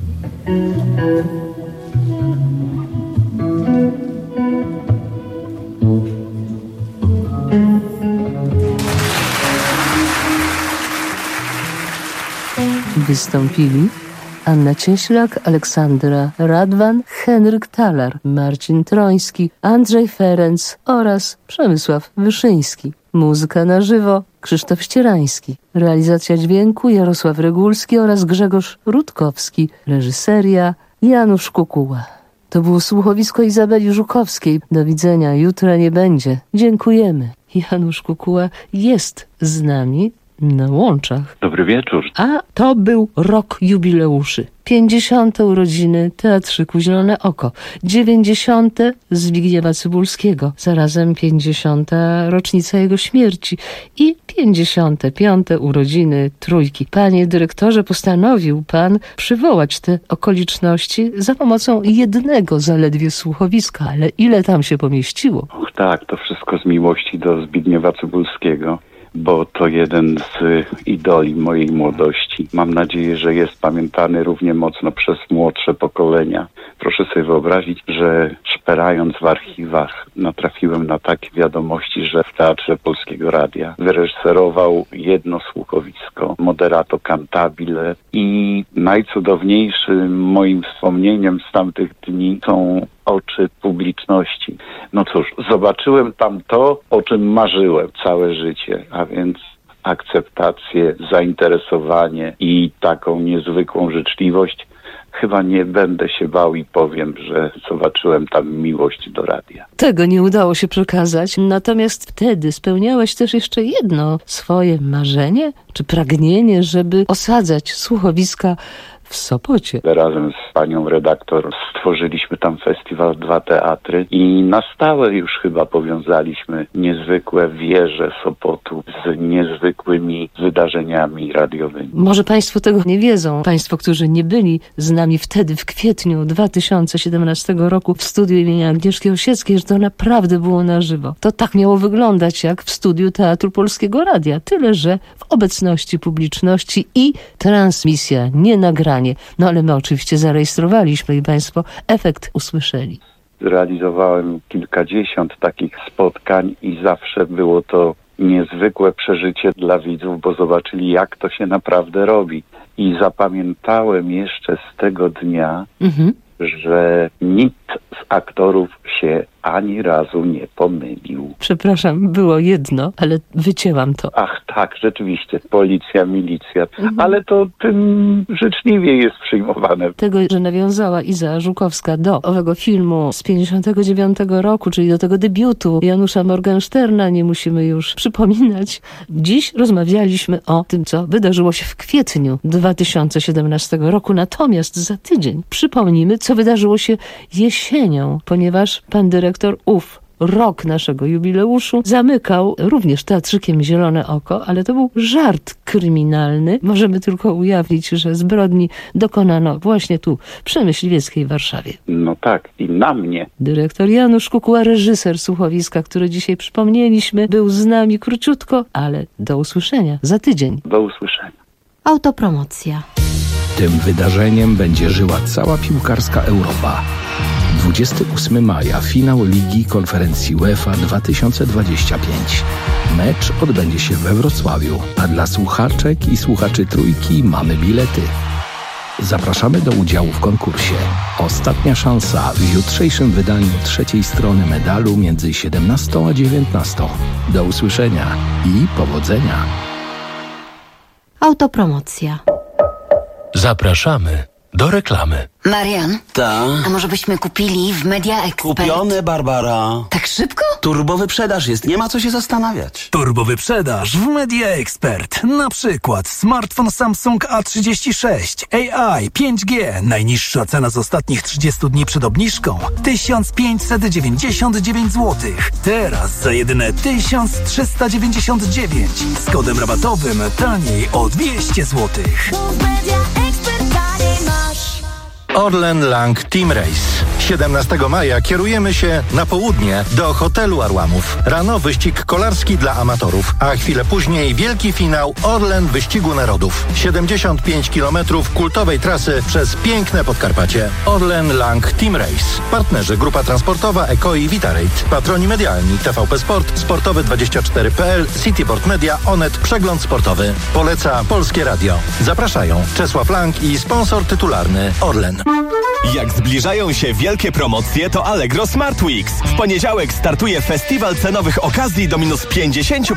T: Wystąpili Anna Cieślak, Aleksandra Radwan, Henryk Talar, Marcin Troński, Andrzej Ferenc oraz Przemysław Wyszyński. Muzyka na żywo Krzysztof Ścierański. Realizacja dźwięku Jarosław Regulski oraz Grzegorz Rutkowski. Reżyseria Janusz Kukuła. To było słuchowisko Izabeli Żukowskiej. Do widzenia, jutra nie będzie. Dziękujemy. Janusz Kukuła jest z nami na łączach.
H: Dobry wieczór.
T: A to był rok jubileuszy. pięćdziesiąte urodziny Teatrzyku Zielone Oko. dziewięćdziesiąte Zbigniewa Cybulskiego. Zarazem pięćdziesiąta rocznica jego śmierci. I pięćdziesiąte piąte urodziny Trójki. Panie dyrektorze, postanowił pan przywołać te okoliczności za pomocą jednego zaledwie słuchowiska. Ale ile tam się pomieściło?
H: Och, tak, to wszystko z miłości do Zbigniewa Cybulskiego, bo to jeden z idoli mojej młodości. Mam nadzieję, że jest pamiętany równie mocno przez młodsze pokolenia. Proszę sobie wyobrazić, że szperając w archiwach natrafiłem na takie wiadomości, że w Teatrze Polskiego Radia wyreżyserował jedno słuchowisko, Moderato Cantabile, i najcudowniejszym moim wspomnieniem z tamtych dni są oczy publiczności. No cóż, zobaczyłem tam to, o czym marzyłem całe życie, a więc akceptację, zainteresowanie i taką niezwykłą życzliwość. Chyba nie będę się bał i powiem, że zobaczyłem tam miłość do radia.
T: Tego nie udało się przekazać, natomiast wtedy spełniałeś też jeszcze jedno swoje marzenie czy pragnienie, żeby osadzać słuchowiska w Sopocie.
H: Razem z panią redaktor stworzyliśmy tam festiwal Dwa Teatry i na stałe już chyba powiązaliśmy niezwykłe wieże Sopotu z niezwykłymi wydarzeniami radiowymi.
T: Może państwo tego nie wiedzą. Państwo, którzy nie byli z nami wtedy w kwietniu dwa tysiące siedemnastego roku w studiu imienia Agnieszki Osieckiej, że to naprawdę było na żywo. To tak miało wyglądać jak w studiu Teatru Polskiego Radia. Tyle, że w obecności publiczności i transmisja, nie nagranie. No ale my oczywiście zarejestrowaliśmy i państwo efekt usłyszeli.
H: Zrealizowałem kilkadziesiąt takich spotkań i zawsze było to niezwykłe przeżycie dla widzów, bo zobaczyli, jak to się naprawdę robi. I zapamiętałem jeszcze z tego dnia, mhm. że nikt z aktorów się ani razu nie pomylił.
T: Przepraszam, było jedno, ale wycięłam to.
H: Ach tak, rzeczywiście, policja, milicja, mhm. ale to tym życzliwie jest przyjmowane.
T: Tego, że nawiązała Iza Żukowska do owego filmu z pięćdziesiątego dziewiątego roku, czyli do tego debiutu Janusza Morgensterna, nie musimy już przypominać. Dziś rozmawialiśmy o tym, co wydarzyło się w kwietniu dwa tysiące siedemnastego roku, natomiast za tydzień przypomnimy, co wydarzyło się jesienią, ponieważ pan dyrektor ów rok naszego jubileuszu zamykał również Teatrzykiem Zielone Oko, ale to był żart kryminalny. Możemy tylko ujawnić, że zbrodni dokonano właśnie tu, w Przemyśliwieckiej Warszawie.
H: No tak, i na mnie.
T: Dyrektor Janusz Kukuła, reżyser słuchowiska, który dzisiaj przypomnieliśmy, był z nami króciutko, ale do usłyszenia za tydzień.
H: Do usłyszenia.
I: Autopromocja.
J: Tym wydarzeniem będzie żyła cała piłkarska Europa. dwudziestego ósmego maja finał Ligi Konferencji UEFA dwa tysiące dwudziesty piąty. Mecz odbędzie się we Wrocławiu, a dla słuchaczek i słuchaczy Trójki mamy bilety. Zapraszamy do udziału w konkursie. Ostatnia szansa w jutrzejszym wydaniu trzeciej strony medalu między siedemnastą a dziewiętnastą. Do usłyszenia i powodzenia.
I: Autopromocja.
X: Zapraszamy do reklamy.
A: Marian,
O: Ta?
A: a może byśmy kupili w Media Expert?
O: Kupione, Barbara.
A: Tak szybko?
O: Turbowyprzedaż jest, nie ma co się zastanawiać.
Y: Turbowyprzedaż w Media Expert. Na przykład smartfon Samsung A trzydzieści sześć, A I, pięć G. Najniższa cena z ostatnich trzydziestu dni przed obniżką tysiąc pięćset dziewięćdziesiąt dziewięć złotych. Teraz za jedyne tysiąc trzysta dziewięćdziesiąt dziewięć. Z kodem rabatowym taniej o dwieście złotych.
N: Orlen Lang Team Race. siedemnastego maja kierujemy się na południe do hotelu Arłamów. Rano wyścig kolarski dla amatorów, a chwilę później wielki finał Orlen Wyścigu Narodów. siedemdziesiąt pięć kilometrów kultowej trasy przez piękne Podkarpacie. Orlen Lang Team Race. Partnerzy Grupa Transportowa Eko i Vitarate. Patroni medialni T V P Sport, Sportowy dwadzieścia cztery kropka p l, Cityport Media, Onet, Przegląd Sportowy. Poleca Polskie Radio. Zapraszają Czesław Lang i sponsor tytularny Orlen.
B: Jak zbliżają się wielkie promocje, to Allegro Smart Weeks. W poniedziałek startuje festiwal cenowych okazji do minus pięćdziesiąt